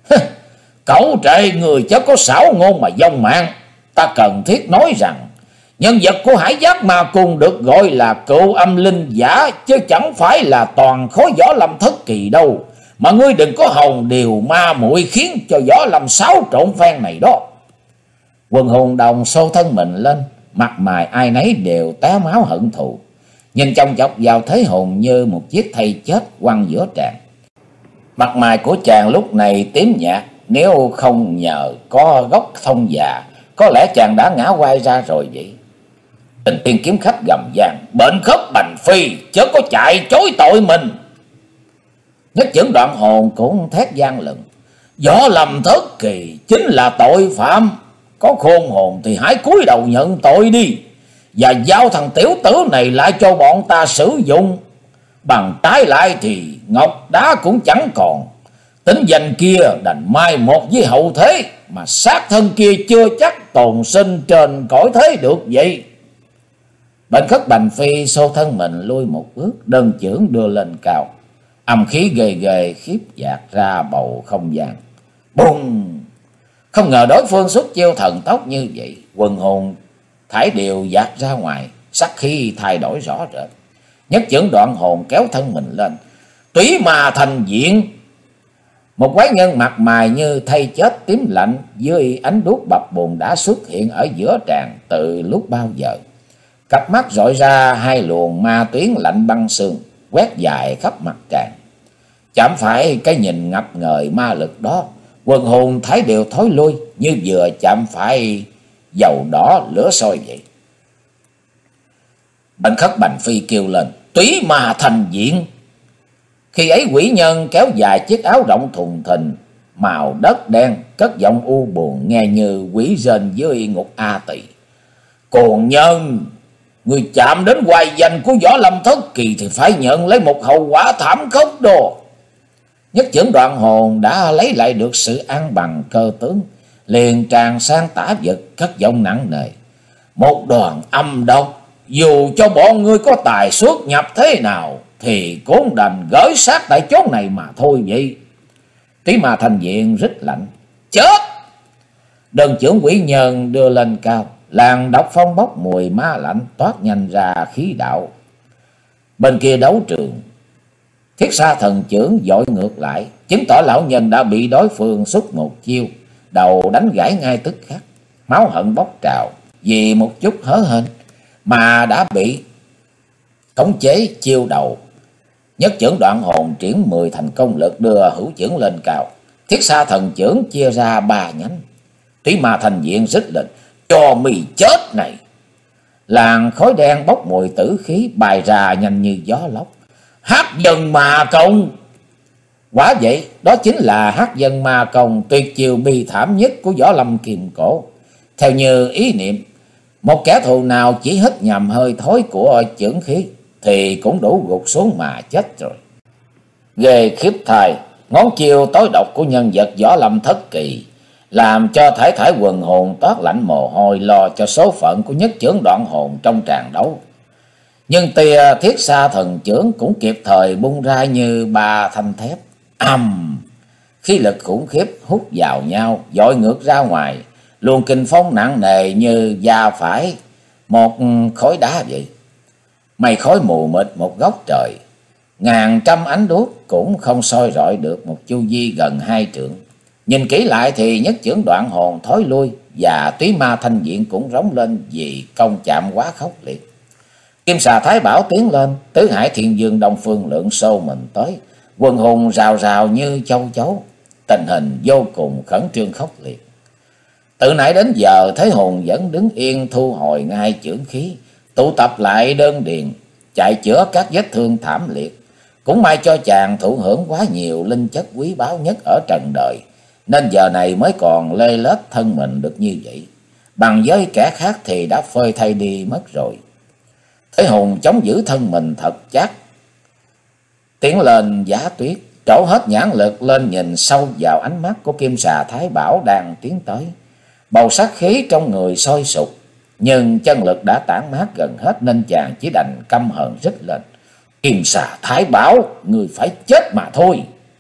Cẩu trệ, người chớ có xảo ngôn mà vong mạng. Ta cần thiết nói rằng nhân vật của Hải Giác Ma Cung được gọi là cựu âm linh giả, chứ chẳng phải là toàn khối Võ Lâm thất kỳ đâu. Mà ngươi đừng có hồng điều ma muội khiến cho Võ Lâm xáo trộn phen này đó. Quần Hùng đồng xô thân mình lên, mặt mày ai nấy đều té máu hận thù, nhìn chòng chọc vào Thế Hùng như một chiếc thây chết quăng giữa tràng. Mặt mày của chàng lúc này tím nhạt, nếu không nhờ có gốc thông già, có lẽ chàng đã ngã quay ra rồi vậy. Kinh Thiên kiếm khách gầm vang: Bệnh Khất Bành Phi, chớ có chạy chối tội mình. Nhất chưởng đoạn hồn cũng thét gian lừng: Võ Lâm thất kỳ chính là tội phạm, có khôn hồn thì hãy cúi đầu nhận tội đi, và giao thằng tiểu tử này lại cho bọn ta sử dụng. Bằng trái lại thì ngọc đá cũng chẳng còn, tính danh kia đành mai một với hậu thế, mà xác thân kia chưa chắc tồn sinh trên cõi thế được vậy. Bệnh Khất Bành Phi xô thân mình lui một bước, đơn chưởng đưa lên cao, âm khí ghê ghê khiếp dạt ra bầu không gian. Bùng! Không ngờ đối phương xuất chiêu thần tốc như vậy, quần hồn thải đều dạt ra ngoài, sắc khí thay đổi rõ rệt. Nhất chưởng đoạn hồn kéo thân mình lên. Túy ma thành diện. Một quái nhân mặt mày như thay chết tím lạnh dưới ánh đuốc bập bùng đã xuất hiện ở giữa tràng từ lúc bao giờ. Cặp mắt rọi ra hai luồng ma tuyến lạnh băng sương, quét dài khắp mặt tràng. Chạm phải cái nhìn ngập ngời ma lực đó, quần hồn thấy đều thối lui như vừa chạm phải dầu đỏ lửa sôi vậy. Bành Khất Bành Phi kêu lên, túy ma thành diện. Khi ấy quỷ nhân kéo dài chiếc áo rộng thùng thình màu đất đen, cất giọng u buồn nghe như quỷ rên dưới ngục A Tỳ. Cuồng nhân, người chạm đến hoài danh của Võ Lâm Thất Kỳ thì phải nhận lấy một hậu quả thảm khốc đồ. Nhất chưởng đoạn hồn đã lấy lại được sự an bằng cơ tướng, liền tràn sang tả vật, cất giọng nặng nề. Một đoàn âm độc, dù cho bọn ngươi có tài xuất nhập thế nào thì cũng đành gửi xác tại chốn này mà thôi vậy. Tí ma thành diện rít lạnh, chết. Đơn chưởng quỷ nhân đưa lên cao, làn độc phong bốc mùi ma lạnh toát nhanh ra khí đạo. Bên kia đấu trường, Thiết Sa thần chưởng dội ngược lại, chứng tỏ lão nhân đã bị đối phương xuất một chiêu, đầu đánh gãy ngay tức khắc, máu hận bốc trào vì một chút hớ hênh mà đã bị khống chế chiêu đầu. Nhất chưởng đoạn hồn triển mười thành công lực đưa hữu chưởng lên cao. Thiết Sa thần chưởng chia ra ba nhánh. Túy ma thành diện rít lên, cho mì chết này. Làn khói đen bốc mùi tử khí bài ra nhanh như gió lốc. Hắc dân ma công. Quả vậy, đó chính là hắc dân ma công, tuyệt chiêu bi thảm nhất của Võ Lâm Kiềm Cổ. Theo như ý niệm, một kẻ thù nào chỉ hít nhầm hơi thối của chưởng khí thì cũng đủ gục xuống mà chết rồi. Ghê khiếp thay, ngón chiêu tối độc của nhân vật Võ Lâm Thất Kỳ làm cho thải thải quần hồn toát lạnh mồ hôi, lo cho số phận của nhất chưởng đoạn hồn trong tràng đấu. Nhưng tia Thiết Sa thần chưởng cũng kịp thời bung ra như ba thanh thép. Ầm! Khí lực khủng khiếp hút vào nhau, dội ngược ra ngoài, luồng kinh phong nặng nề như da phải một khối đá vậy. Mây khói mù mịt một góc trời, ngàn trăm ánh đuốc cũng không soi rọi được một chu vi gần hai trượng. Nhìn kỹ lại thì nhất chưởng đoạn hồn thối lui và túy ma thanh diện cũng rống lên vì công chạm quá khốc liệt. Kim xà Thái Bảo tiến lên, tứ hải thiên dương Đông Phương Lượng xô mình tới, quần hùng rào rào như châu chấu, tình hình vô cùng khẩn trương khốc liệt. Từ nãy đến giờ Thế Hùng vẫn đứng yên thu hồi ngay chưởng khí, tụ tập lại đơn điền, chạy chữa các vết thương thảm liệt. Cũng may cho chàng thụ hưởng quá nhiều linh chất quý báu nhất ở trần đời, nên giờ này mới còn lê lết thân mình được như vậy. Bằng với kẻ khác thì đã phơi thay đi mất rồi. Thế Hùng chống giữ thân mình thật chắc, tiến lên giá tuyết, trổ hết nhãn lực lên nhìn sâu vào ánh mắt của Kim xà Thái Bảo đang tiến tới. Bầu sát khí trong người sôi sục, nhưng chân lực đã tản mát gần hết nên chàng chỉ đành căm hờn rít lên. Kim xà Thái Bảo, người phải chết mà thôi.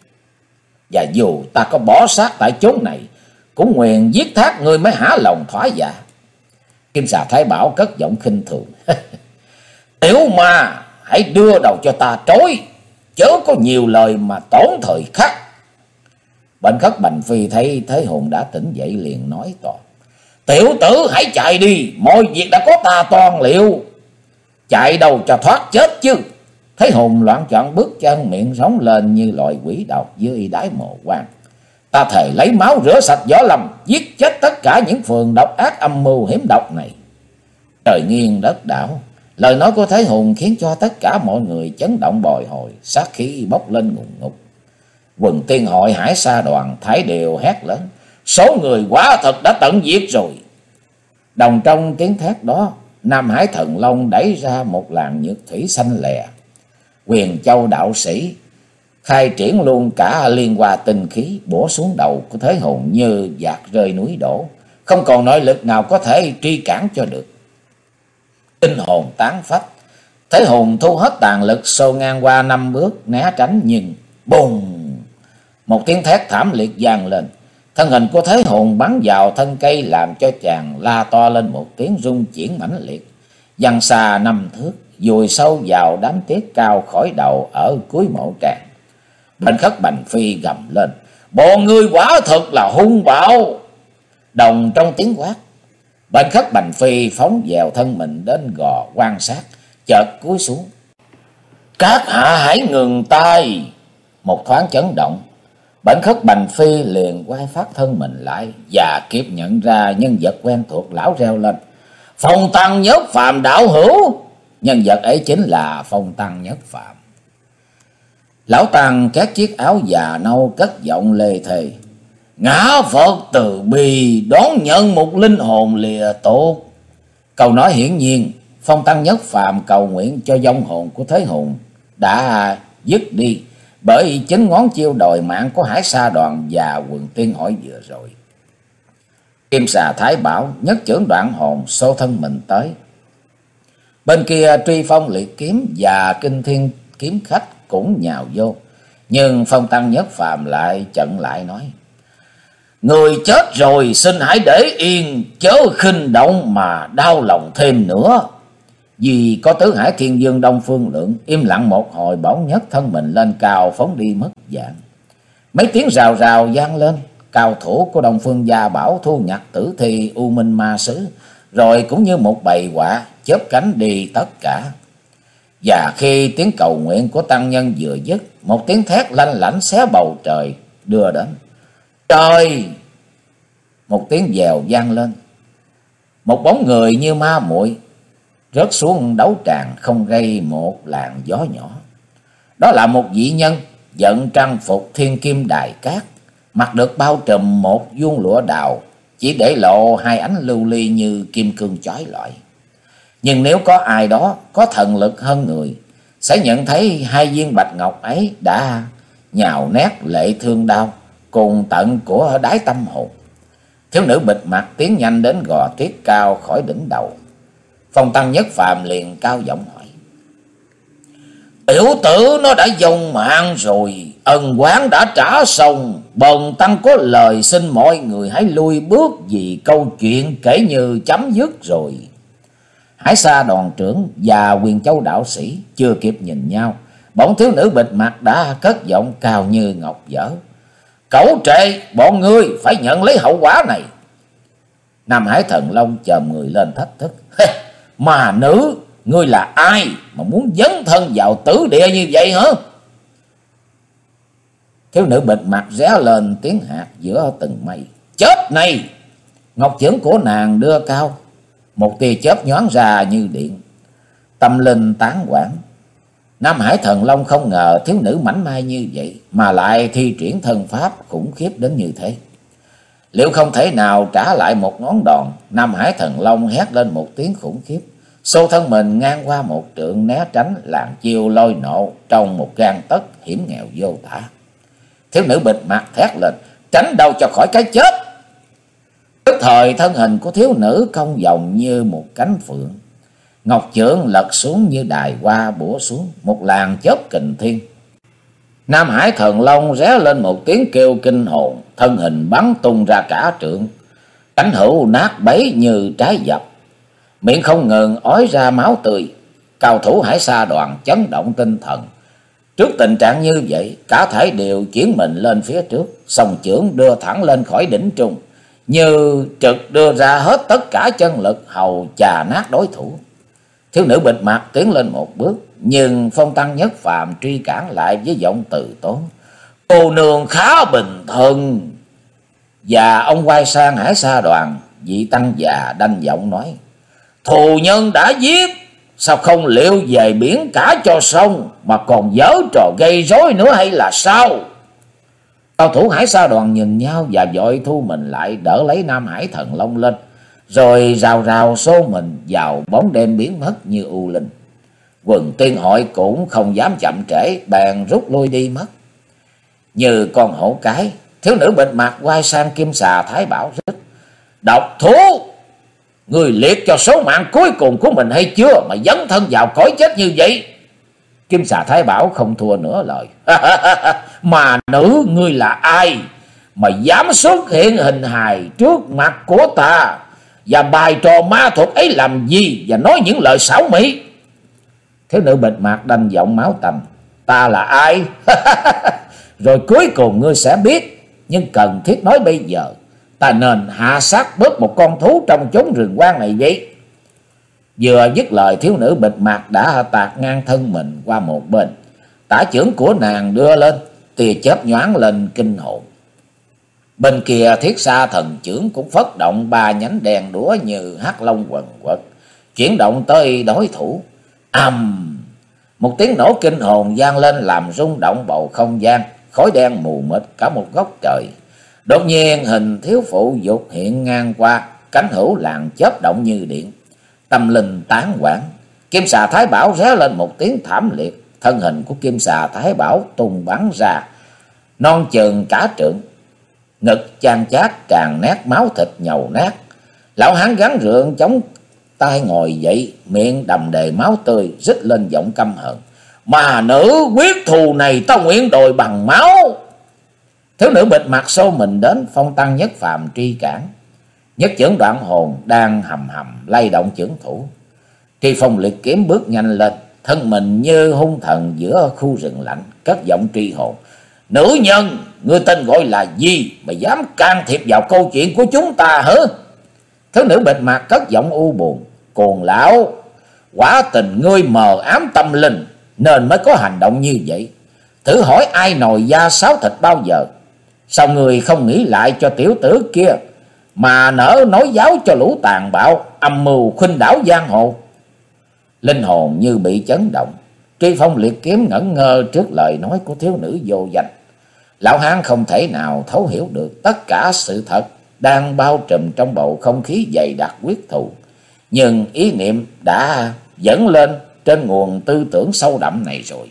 Và dù ta có bỏ xác tại chốn này, cũng nguyện giết thác người mới hả lòng thỏa dạ. Kim xà Thái Bảo cất giọng khinh thường. Tiểu ma, hãy đưa đầu cho ta trối, chớ có nhiều lời mà tổn thời khắc. Bành Khất Bành Phi thấy Thế Hùng đã tỉnh dậy liền nói to. Tiểu tử hãy chạy đi, mọi việc đã có ta toan liệu. Chạy đâu cho thoát chết chứ. Thế Hùng loạn choạng bước chân, miệng rống lên như loại quỷ độc dưới đáy mồ quan. Ta thề lấy máu rửa sạch Võ Lâm, giết chết tất cả những phường độc ác âm mưu hiểm độc này. Trời nghiêng đất đảo, lời nói của Thế Hùng khiến cho tất cả mọi người chấn động bồi hồi, sát khí bốc lên ngùn ngụt. Quần tiên hội Hải Sa đoàn Thái đều hét lớn. Số người quá thật đã tận diệt rồi. Đồng trong tiếng thét đó, Nam Hải Thần Long đẩy ra một làn nhược thủy xanh lè. Quyền Châu đạo sĩ khai triển luôn cả liên hoa tinh khí bổ xuống đầu của Thế Hùng như dạt rơi núi đổ, không còn nội lực nào có thể truy cản cho được. Tinh hồn tán phách, Thế Hùng thu hết tàn lực xô ngang qua năm bước né tránh, nhưng bùng, một tiếng thét thảm liệt vang lên. Thân hình của Thế Hùng bắn vào thân cây làm cho chàng la to lên một tiếng rung chuyển mãnh liệt, văng xa năm thước, vùi sâu vào đám tiết cao khỏi đầu ở cuối mộ tràng. Bên Khất Bành Phi gầm lên: "Bọn ngươi quả thật là hung bạo!" Đồng trong tiếng quát, Bên Khất Bành Phi phóng dèo thân mình đến gò quan sát, chợt cúi xuống: "Các hạ hãy ngừng tay!" Một thoáng chấn động, Bên Khất Bành Phi liền quay phát thân mình lại và kịp nhận ra nhân vật quen thuộc, lão reo lên: "Phong Tăng Nhất Phàm đạo hữu!" Nhân vật ấy chính là Phong Tăng Nhất Phàm. Lão Tăng các chiếc áo già nâu cất giọng lê thề: "Ngã Phật từ bi đón nhận một linh hồn lìa tốt." Câu nói hiển nhiên Phong Tăng Nhất Phàm cầu nguyện cho vong hồn của Thế Hùng đã dứt đi bởi chính ngón chiêu đòi mạng của Hải Sa Đoàn và Quần Tiên Hỏi vừa rồi. Kim Xà Thái Bảo nhất chưởng đoạn hồn xô thân mình tới. Bên kia Truy Phong Liệt Kiếm và Kinh Thiên Kiếm Khách cũng nhào vô, nhưng Phong Tăng Nhất Phàm lại chặn lại nói: "Người chết rồi xin hãy để yên, chớ khinh động mà đau lòng thêm nữa." Vì có Tứ Hải Thiên Dương Đông Phương Lượng im lặng một hồi, bỗng nhấc thân mình lên cao phóng đi mất dạng. Mấy tiếng rào rào vang lên, cao thủ của Đông Phương Gia Bảo thu nhặt tử thi U Minh Ma Sứ, rồi cũng như một bầy quạ chớp cánh đi tất cả. Và khi tiếng cầu nguyện của tăng nhân vừa dứt, một tiếng thét lanh lảnh xé bầu trời đưa đến. "Trời!" Một tiếng dèo vang lên, một bóng người như ma muội rớt xuống đấu tràng, không gây một làn gió nhỏ. Đó là một vị nhân vận trang phục thiên kim đài cát, mặc được bao trùm một vuông lụa đào, chỉ để lộ hai ánh lưu ly như kim cương chói lọi. Nhưng nếu có ai đó có thần lực hơn người, sẽ nhận thấy hai viên bạch ngọc ấy đã nhào nét lệ thương đau cùng tận của đáy tâm hồn. Thiếu nữ bịt mặt tiến nhanh đến gò tuyết cao khỏi đỉnh đầu. Phong Tăng Nhất Phàm liền cao giọng hỏi: "Tiểu tử nó đã vong mạng rồi, ân oán đã trả xong, bần tăng có lời xin mọi người hãy lui bước, vì câu chuyện kể như chấm dứt rồi." Hải Sa Đoàn trưởng và Huyền Châu đạo sĩ chưa kịp nhìn nhau, bỗng thiếu nữ bịt mặt đã cất giọng cao như ngọc dở: "Cẩu trệ, bọn ngươi phải nhận lấy hậu quả này." Nam Hải Thần Long chồm người lên thách thức: "Mà nữ, ngươi là ai mà muốn dấn thân vào tử địa như vậy hả?" Thiếu nữ bịt mặt ré lên tiếng hạt giữa từng mây: "Chết này!" Ngọc chưởng của nàng đưa cao, một tia chớp nhoáng ra như điện. Tâm linh tán quảng, Nam Hải Thần Long không ngờ thiếu nữ mảnh mai như vậy mà lại thi triển thân pháp khủng khiếp đến như thế. Liệu không thể nào trả lại một ngón đòn, Nam Hải Thần Long hét lên một tiếng khủng khiếp, xô thân mình ngang qua một trượng né tránh làn chiêu lôi nộ trong một gang tấc hiểm nghèo vô tả. Thiếu nữ bịt mặt thét lên: "Tránh đâu cho khỏi cái chết!" Tức thời thân hình của thiếu nữ cong vòng như một cánh phượng, ngọc chưởng lật xuống như đài hoa bủa xuống một làn chớp kình thiên. Nam Hải Thần Long ré lên một tiếng kêu kinh hồn, thân hình bắn tung ra cả trượng, cánh hữu nát bấy như trái dập, miệng không ngừng ói ra máu tươi. Cao thủ Hải Sa Đoàn chấn động tinh thần. Trước tình trạng như vậy, cả thảy đều chuyển mình lên phía trước, song chưởng đưa thẳng lên khỏi đỉnh trung, như trực đưa ra hết tất cả chân lực hầu chà nát đối thủ. Thiếu nữ bịt mặt tiến lên một bước, nhưng Phong Tăng Nhất Phàm truy cản lại với giọng từ tốn: "Cô nương khá bình thường." Và ông quay sang Hải Sa Đoàn, vị tăng già đanh giọng nói: "Thù nhân đã giết, sao không liệu về biển cả cho xong, mà còn giở trò gây rối nữa hay là sao?" Cao thủ Hải Sa Đoàn nhìn nhau và vội thu mình lại đỡ lấy Nam Hải Thần Long lên, rồi rào rào xô mình vào bóng đêm biến mất như u linh. Quần Tiên Hội cũng không dám chậm trễ, bèn rút lui đi mất. Như con hổ cái, thiếu nữ bịt mặt quay sang Kim Xà Thái Bảo rít: "Độc thú, người liệt cho số mạng cuối cùng của mình hay chưa mà dấn thân vào cõi chết như vậy?" Kim Xà Thái Bảo không thua nửa lời: "Mà nữ, ngươi là ai mà dám xuất hiện hình hài trước mặt của ta và bài trò ma thuật ấy làm gì và nói những lời xảo mị? Thiếu nữ bịt mặt đanh giọng máu tanh: Ta là ai? Rồi cuối cùng ngươi sẽ biết, nhưng cần thiết nói bây giờ. Ta nên hạ sát bớt một con thú trong chốn rừng hoang này vậy. Vừa dứt lời, thiếu nữ bịt mặt đã tạt ngang thân mình qua một bên. Tả chưởng của nàng đưa lên, tia chớp nhoáng lên kinh hồn. Bên kia thiết xa thần chưởng cũng phất động ba nhánh đèn đúa như hắc long quần quật, chuyển động tới đối thủ. Ầm! Một tiếng nổ kinh hồn vang lên làm rung động bầu không gian, khói đen mù mịt cả một góc trời. Đột nhiên hình thiếu phụ dục hiện ngang qua, cánh hữu làng chớp động như điện. Tâm linh tán quảng, Kim Xà Thái Bảo ré lên một tiếng thảm liệt, thân hình của Kim Xà Thái Bảo tung bắn ra, non chừng cả trượng, ngực chan chát tràn nét máu thịt nhầu nát. Lão hán gắng rượng chống tay ngồi dậy, miệng đầm đề máu tươi, rít lên giọng căm hận: Mà nữ quyết thù này ta nguyện đòi bằng máu. Thiếu nữ bịt mặt xô mình đến, phong tăng nhất phàm tri cản. Nhất chưởng đoạn hồn đang hầm hầm lay động chưởng thủ. Tri Phong liệt kiếm bước nhanh lên, thân mình như hung thần giữa khu rừng lạnh, cất giọng tri hồn: Nữ nhân, ngươi tên gọi là gì mà dám can thiệp vào câu chuyện của chúng ta hả? Thiếu nữ bịt mặt cất giọng u buồn: Cuồng lão, quả tình ngươi mờ ám tâm linh nên mới có hành động như vậy. Thử hỏi ai nồi da sáo thịt bao giờ? Sao người không nghĩ lại cho tiểu tử kia mà nỡ nói giáo cho lũ tàn bạo âm mưu khuynh đảo giang hồ? Linh hồn như bị chấn động, Tri Phong liệt kiếm ngẩn ngơ trước lời nói của thiếu nữ vô danh. Lão hán không thể nào thấu hiểu được tất cả sự thật đang bao trùm trong bầu không khí dày đặc quyết thù, nhưng ý niệm đã dẫn lên trên nguồn tư tưởng sâu đậm này rồi.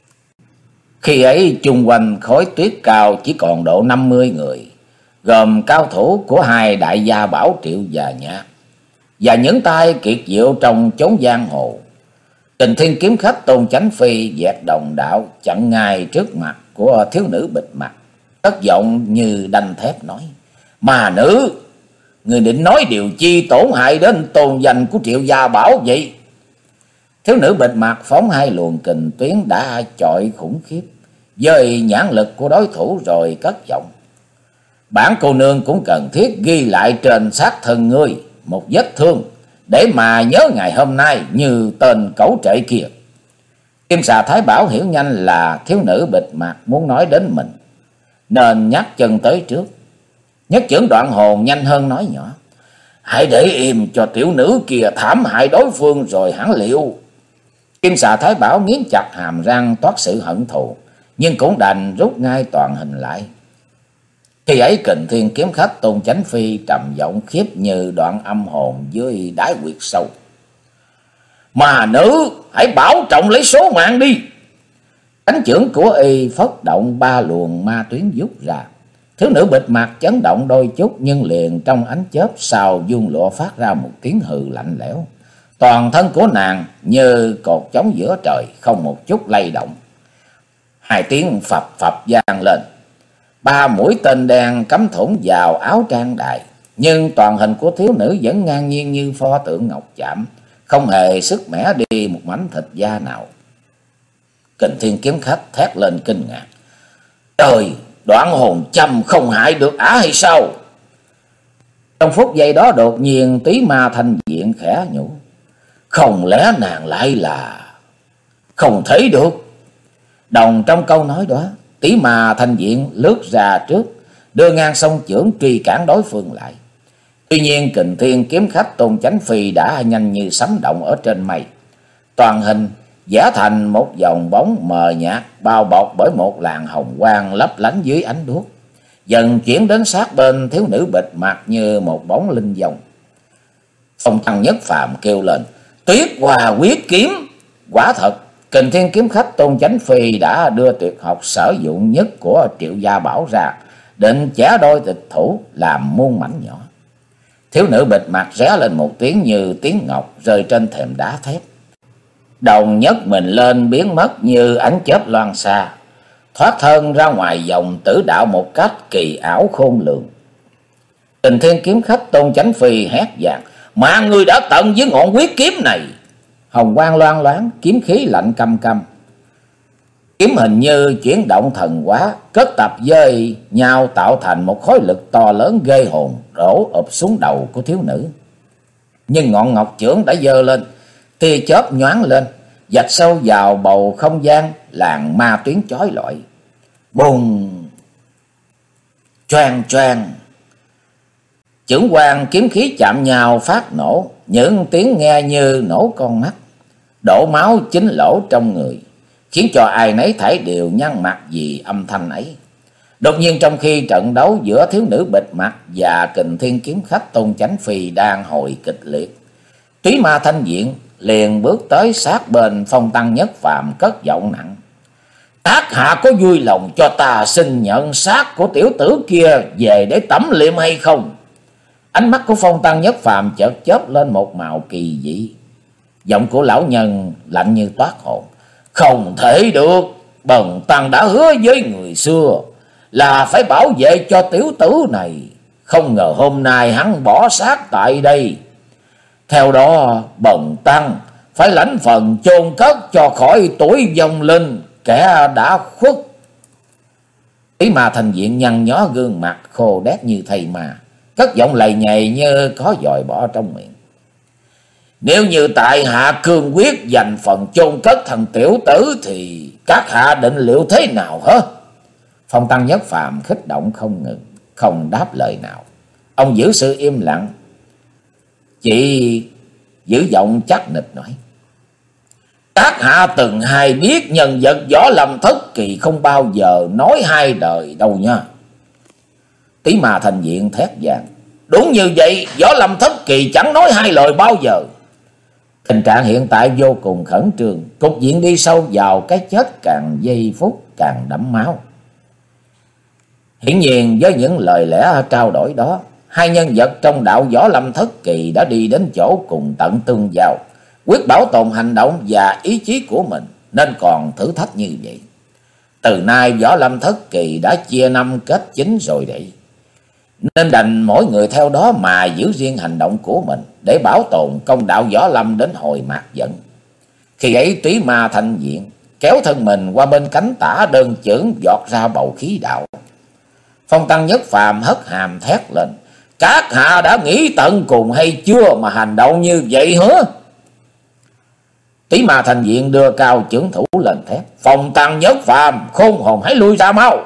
Khi ấy chung quanh khói tuyết cao chỉ còn độ năm mươi người, gồm cao thủ của hai đại gia Bảo Triệu và Nhạc, và những tay kiệt diệu trong chốn giang hồ. Kình Thiên kiếm khách Tôn Chánh Phi dẹt đồng đạo chặn ngay trước mặt của thiếu nữ bịt mặt, cất giọng như đanh thép nói: Mà nữ, người định nói điều chi tổn hại đến tôn danh của Triệu gia Bảo vậy? Thiếu nữ bịt mặt phóng hai luồng kình tuyến đã chọi khủng khiếp với nhãn lực của đối thủ, rồi cất giọng: Bản cô nương cũng cần thiết ghi lại trên xác thân ngươi một vết thương, để mà nhớ ngày hôm nay như tên cẩu trệ kia. Kim Xà Thái Bảo hiểu nhanh là thiếu nữ bịt mặt muốn nói đến mình, nên nhắc chân tới trước. Nhất chưởng đoạn hồn nhanh hơn nói nhỏ: Hãy để im cho tiểu nữ kia thảm hại đối phương rồi hẳn liệu. Kim Xà Thái Bảo nghiến chặt hàm răng toát sự hận thù, nhưng cũng đành rút ngay toàn hình lại. Khi ấy Kình Thiên kiếm khách Tôn Chánh Phi trầm giọng khiếp như đoạn âm hồn dưới đáy quyệt sâu: Mà nữ, hãy bảo trọng lấy số mạng đi. Cánh chưởng của y phất động, ba luồng ma tuyến rút ra. Thiếu nữ bịt mặt chấn động đôi chút, nhưng liền trong ánh chớp sau vuông lụa phát ra một tiếng hừ lạnh lẽo. Toàn thân của nàng như cột trống giữa trời, không một chút lay động. Hai tiếng phập phập vang lên, ba mũi tên đen cắm thủng vào áo trang đài, nhưng toàn hình của thiếu nữ vẫn ngang nhiên như pho tượng ngọc chạm, không hề sức mẻ đi một mảnh thịt da nào. Kình Thiên kiếm khách thét lên kinh ngạc: Trời, đoạn hồn châm không hại được ả hay sao? Trong phút giây đó đột nhiên Tí Ma Thanh Diện khẽ nhủ: Không lẽ nàng lại là... Không thấy được. Đồng trong câu nói đó, Tí Ma Thanh Diện lướt ra trước, đưa ngang song chưởng truy cản đối phương lại. Tuy nhiên Kình Thiên kiếm khách Tôn Chánh Phi đã nhanh như sấm động ở trên mây, toàn hình giả thành một dòng bóng mờ nhạt, bao bọc bởi một làn hồng quang lấp lánh dưới ánh đuốc, dần chuyển đến sát bên thiếu nữ bịt mặt như một bóng linh vong. Phong Tăng Nhất Phàm kêu lên: Tuyết Hoa Quyết Kiếm! Quả thật, Kình Thiên kiếm khách Tôn Chánh Phi đã đưa tuyệt học sử dụng nhất của Triệu gia Bảo ra, định chẻ đôi địch thủ làm muôn mảnh nhỏ. Thiếu nữ bịt mặt ré lên một tiếng như tiếng ngọc rơi trên thềm đá thép. Đồng nhấc mình lên biến mất như ánh chớp loan xa, thoát thân ra ngoài dòng tử đạo một cách kỳ ảo khôn lường. Kình Thiên kiếm khách Tôn Chánh Phi hét vang: "Mà ngươi đã tận với ngọn quyết kiếm này!" Hồng quang loang loáng, kiếm khí lạnh căm căm. Kiếm hình như chuyển động thần hóa, kết tập với nhau tạo thành một khối lực to lớn ghê hồn, đổ ụp xuống đầu của thiếu nữ. Nhưng ngọn ngọc chưởng đã giơ lên, tia chớp nhoáng lên, vạch sâu vào bầu không gian, làn ma tuyến chói lọi. Bùng! Choang choang! Chưởng quang kiếm khí chạm nhau phát nổ, những tiếng nghe như nổ con mắt, đổ máu chính lỗ trong người, khiến cho ai nấy thảy đều nhăn mặt vì âm thanh ấy. Đột nhiên trong khi trận đấu giữa thiếu nữ bịt mặt và Kình Thiên kiếm khách Tôn Chánh Phi đang hồi kịch liệt, Túy Ma Thanh Diện liền bước tới sát bên Phong Tăng Nhất Phàm, cất giọng nặng: "Các hạ có vui lòng cho ta xin nhận xác của tiểu tử kia về để tẩm liệm hay không?" Ánh mắt của Phong Tăng Nhất Phàm chợt chớp lên một màu kỳ dị. Giọng của lão nhân lạnh như toát hồn: "Không thể được, bần tăng đã hứa với người xưa là phải bảo vệ cho tiểu tử này. Không ngờ hôm nay hắn bỏ xác tại đây. Theo đó bần tăng phải lãnh phần chôn cất cho khỏi tuổi vong linh kẻ đã khuất." Túy Ma Thanh Diện nhăn nhó gương mặt khô đét như thây ma, cất giọng lầy nhầy như có dòi bỏ trong miệng: "Nếu như tại hạ cương quyết dành phần chôn cất thằng tiểu tử thì các hạ định liệu thế nào hả?" Phong Tăng Nhất Phàm khích động không ngừng, không đáp lời nào. Ông giữ sự im lặng, chỉ giữ giọng chắc nịch nói: "Các hạ từng hay biết nhân vật Võ Lâm Thất Kỳ không bao giờ nói hai đời đâu nha." Túy Ma Thanh Diện thét vang: "Đúng như vậy, Võ Lâm Thất Kỳ chẳng nói hai lời bao giờ." Tình trạng hiện tại vô cùng khẩn trương, cục diện đi sâu vào cái chết càng giây phút càng đẫm máu. Hiển nhiên với những lời lẽ trao đổi đó, hai nhân vật trong đạo Võ Lâm Thất Kỳ đã đi đến chỗ cùng tận tương giao, quyết bảo tồn hành động và ý chí của mình, nên còn thử thách như vậy. Từ nay Võ Lâm Thất Kỳ đã chia năm kết chính rồi đấy, nên đành mỗi người theo đó mà giữ riêng hành động của mình để bảo tồn công đạo Võ Lâm đến hồi mạt dẫn. Khi ấy Túy Ma Thanh Diện kéo thân mình qua bên cánh tả đơn chưởng, giọt ra bầu khí đạo. Phong Tăng Nhất Phàm hất hàm thét lên: "Các hạ đã nghĩ tận cùng hay chưa mà hành động như vậy hả?" Túy Ma Thanh Diện đưa cao chưởng thủ lên thét: "Phong Tăng Nhất Phàm, khôn hồn hãy lui ra mau!"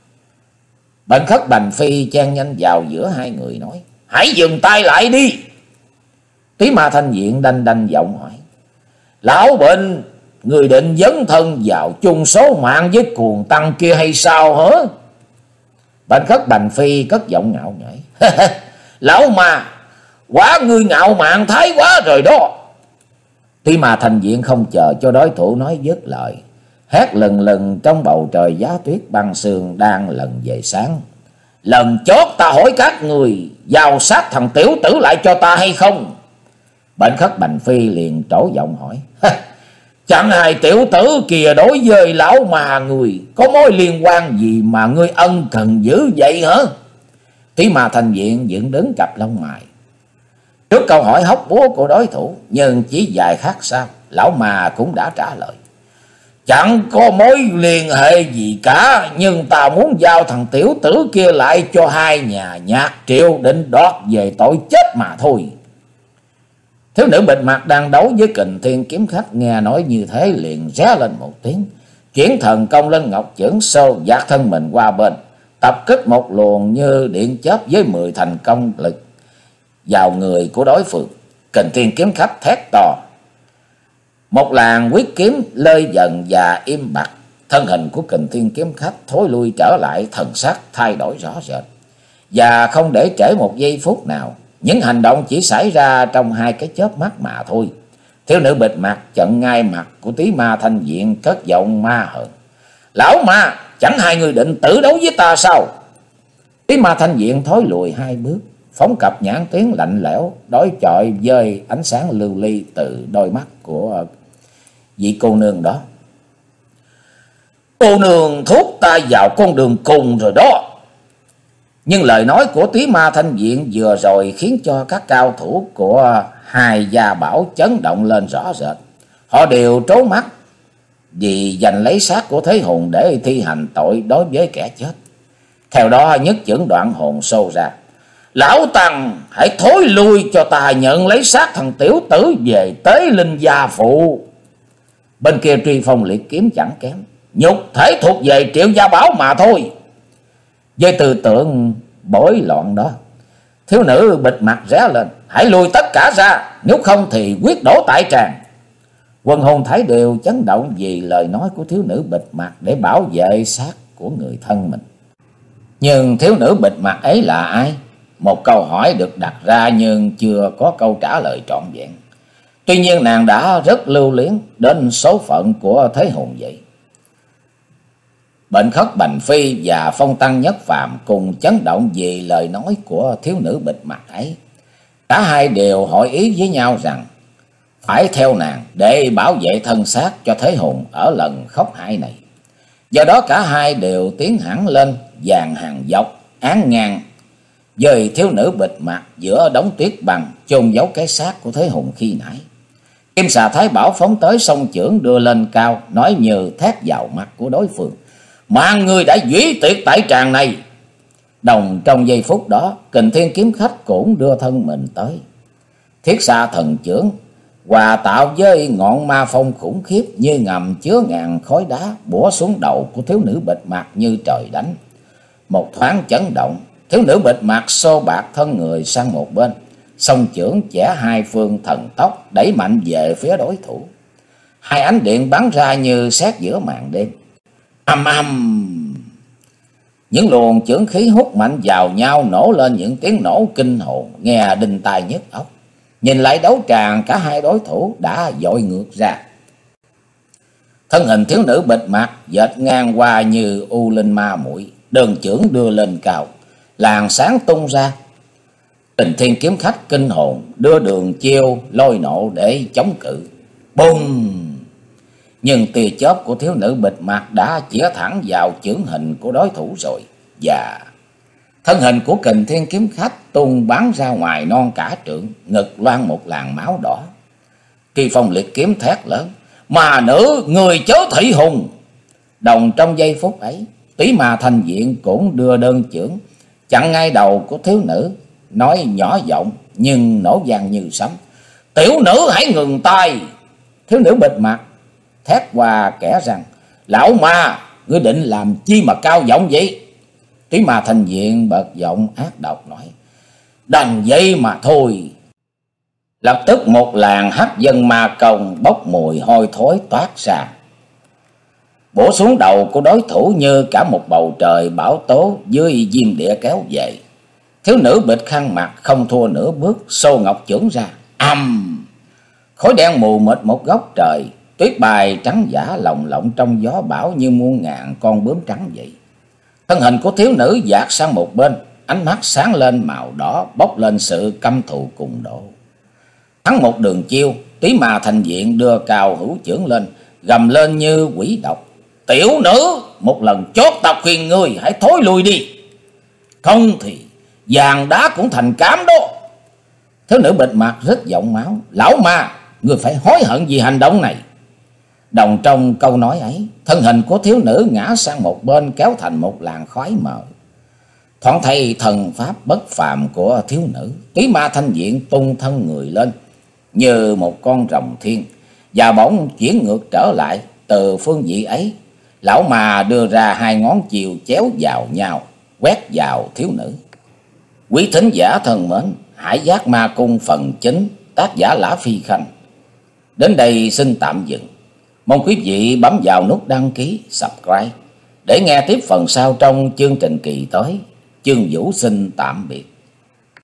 Bệnh Khất Bành Phi chen nhanh vào giữa hai người nói: "Hãy dừng tay lại đi!" Túy Ma Thanh Diện đanh đanh giọng hỏi: "Lão Bệnh, người định dấn thân vào chung số mạng với cuồng tăng kia hay sao hả?" Bệnh Khất Bành Phi cất giọng ngạo nghễ: "Lão mà, quá ngươi ngạo mạn thái quá rồi đó." Túy Ma Thanh Diện không chờ cho đối thủ nói dứt lời, hét lừng lừng trong bầu trời giá tuyết băng sương đang lần về sáng: "Lần chót ta hỏi các người giao sát thằng tiểu tử lại cho ta hay không?" Bệnh Khất Bành Phi liền trổ giọng hỏi: "Chẳng hai tiểu tử kìa đối với lão mà người có mối liên quan gì mà ngươi ân cần dữ vậy hả?" Túy Ma Thanh Diện dựng đứng cặp lông mày trước câu hỏi hóc búa của đối thủ, nhưng chỉ vài khắc sau lão mà cũng đã trả lời: "Chẳng có mối liên hệ gì cả, nhưng ta muốn giao thằng tiểu tử kia lại cho hai nhà Nhạc Triệu, định đoạt về tội chết mà thôi." Thiếu nữ bịt mặt đang đấu với Kình Thiên kiếm khách nghe nói như thế liền ré lên một tiếng, chuyển thần công lên ngọc chưởng sâu dạt thân mình qua bên, tập kích một luồng như điện chớp với mười thành công lực vào người của đối phương. Kình Thiên kiếm khách thét to, một làn quyết kiếm lơi dần và im bặt. Thân hình của Kình Thiên kiếm khách thối lui trở lại, thần sắc thay đổi rõ rệt, và không để trễ một giây phút nào. Những hành động chỉ xảy ra trong hai cái chớp mắt mà thôi. Thiếu nữ bịt mặt chặn ngay mặt của Túy Ma Thanh Diện, cất giọng ma hờn: "Lão ma, chẳng hai người định tử đấu với ta sao?" Túy Ma Thanh Diện thối lùi hai bước, phóng cặp nhãn tuyến lạnh lẽo đối chọi với ánh sáng lưu ly từ đôi mắt của vị cô nương đó. Cô nương thúc ta vào con đường cùng rồi đó. Nhưng lời nói của Tí Ma Thanh Diện vừa rồi khiến cho các cao thủ của hai gia bảo chấn động lên rõ rệt. Họ đều trố mắt vì giành lấy xác của Thế Hùng để thi hành tội đối với kẻ chết. Theo đó nhất chưởng Đoạn Hồn xô ra: Lão Tăng, hãy thối lui cho ta nhận lấy xác thằng tiểu tử về tế linh gia phụ. Bên kia Truy Phong liệt kiếm chẳng kém, nhục thể thuộc về Triệu Gia Bảo mà thôi. Với tư tưởng bối loạn đó, thiếu nữ bịt mặt ré lên: Hãy lùi tất cả ra, nếu không thì quyết đổ tại tràng. Quần hồn thấy đều chấn động vì lời nói của thiếu nữ bịt mặt để bảo vệ xác của người thân mình. Nhưng thiếu nữ bịt mặt ấy là ai? Một câu hỏi được đặt ra nhưng chưa có câu trả lời trọn vẹn. Tuy nhiên nàng đã rất lưu luyến đến số phận của Thế Hùng vậy. Bệnh Khất Bành Phi và Phong Tăng Nhất Phàm cùng chấn động vì lời nói của thiếu nữ bịt mặt ấy. Cả hai đều hội ý với nhau rằng phải theo nàng để bảo vệ thân xác cho Thế Hùng ở lần khốc hại này. Do đó cả hai đều tiến hẳn lên dàn hàng dọc án ngang với thiếu nữ bịt mặt giữa đống tuyết bằng chôn giấu cái xác của Thế Hùng khi nãy. Kim Xà Thái Bảo phóng tới song chưởng đưa lên cao, nói như thét vào mặt của đối phương: Mạng người đã duy tuyệt tại tràng này. Đồng trong giây phút đó, Kình Thiên kiếm khách cũng đưa thân mình tới. Thiết Xa Thần chưởng hòa tạo với ngọn ma phong khủng khiếp như ngầm chứa ngàn khối đá bủa xuống đầu của thiếu nữ bịt mặt như trời đánh. Một thoáng chấn động, thiếu nữ bịt mặt xô bạc thân người sang một bên, song chưởng chẻ hai phương thần tốc đẩy mạnh về phía đối thủ. Hai ánh điện bắn ra như sét giữa màn đêm. Âm âm, những luồng chưởng khí hút mạnh vào nhau nổ lên những tiếng nổ kinh hồn nghe đinh tai nhức óc. Nhìn lại đấu tràng, cả hai đối thủ đã dội ngược ra. Thân hình thiếu nữ bịt mặt dệt ngang qua như u linh ma muội, đơn chưởng đưa lên cao, làn sáng tung ra. Kình Thiên kiếm khách kinh hồn đưa đường chiêu lôi nộ để chống cự. Bùng! Nhưng tia chớp của thiếu nữ bịt mặt đã chĩa thẳng vào chưởng hình của đối thủ rồi, và thân hình của Kình Thiên kiếm khách tung bắn ra ngoài non cả trượng, ngực loang một làn máu đỏ. Kỳ Phong liệt kiếm thét lớn: Mà nữ, người chớ thị hùng! Đồng trong giây phút ấy, Tí Ma Thanh Diện cũng đưa đơn chưởng chặn ngay đầu của thiếu nữ, nói nhỏ giọng nhưng nổ vang như sấm: Tiểu nữ hãy ngừng tay! Thiếu nữ bịt mặt thét qua kẻ rằng: Lão ma, ngươi định làm chi mà cao giọng vậy? Tí Ma Thanh Diện bật giọng ác độc nói: Đành vậy mà thôi. Lập tức một làn hắc dân ma công bốc mùi hôi thối toát ra, bổ xuống đầu của đối thủ như cả một bầu trời bão tố dưới diêm địa kéo về. Thiếu nữ bịt khăn mặt không thua nửa bước, xô ngọc chưởng ra, ầm! Khói đen mù mịt một góc trời, tuyết bài trắng giả lồng lộng trong gió bão như muôn ngàn con bướm trắng vậy. Thân hình của thiếu nữ dạt sang một bên, ánh mắt sáng lên màu đỏ, bốc lên sự căm thù cùng độ. Thắng một đường chiêu, Tí Ma Thanh Diện đưa cao hữu chưởng lên, gầm lên như quỷ độc: Tiểu nữ, một lần chót ta khuyên ngươi hãy thối lui đi, không thì vàng đá cũng thành cám đó. Thiếu nữ bịt mặt rất giọng máu: Lão ma, ngươi phải hối hận vì hành động này. Đồng trong câu nói ấy, thân hình của thiếu nữ ngã sang một bên kéo thành một làn khói mờ. Thoáng thấy thần pháp bất phàm của thiếu nữ, Tí Ma Thanh Diện tung thân người lên như một con rồng thiên, và bỗng chuyển ngược trở lại từ phương vị ấy. Lão ma đưa ra hai ngón chiều chéo vào nhau, quét vào thiếu nữ. Quý thính giả thân mến, Hải Giác Ma Cung phần chín, tác giả Lã Phi Khanh đến đây xin tạm dừng. Mong quý vị bấm vào nút đăng ký, subscribe để nghe tiếp phần sau trong chương trình kỳ tới. Chương Vũ xin tạm biệt.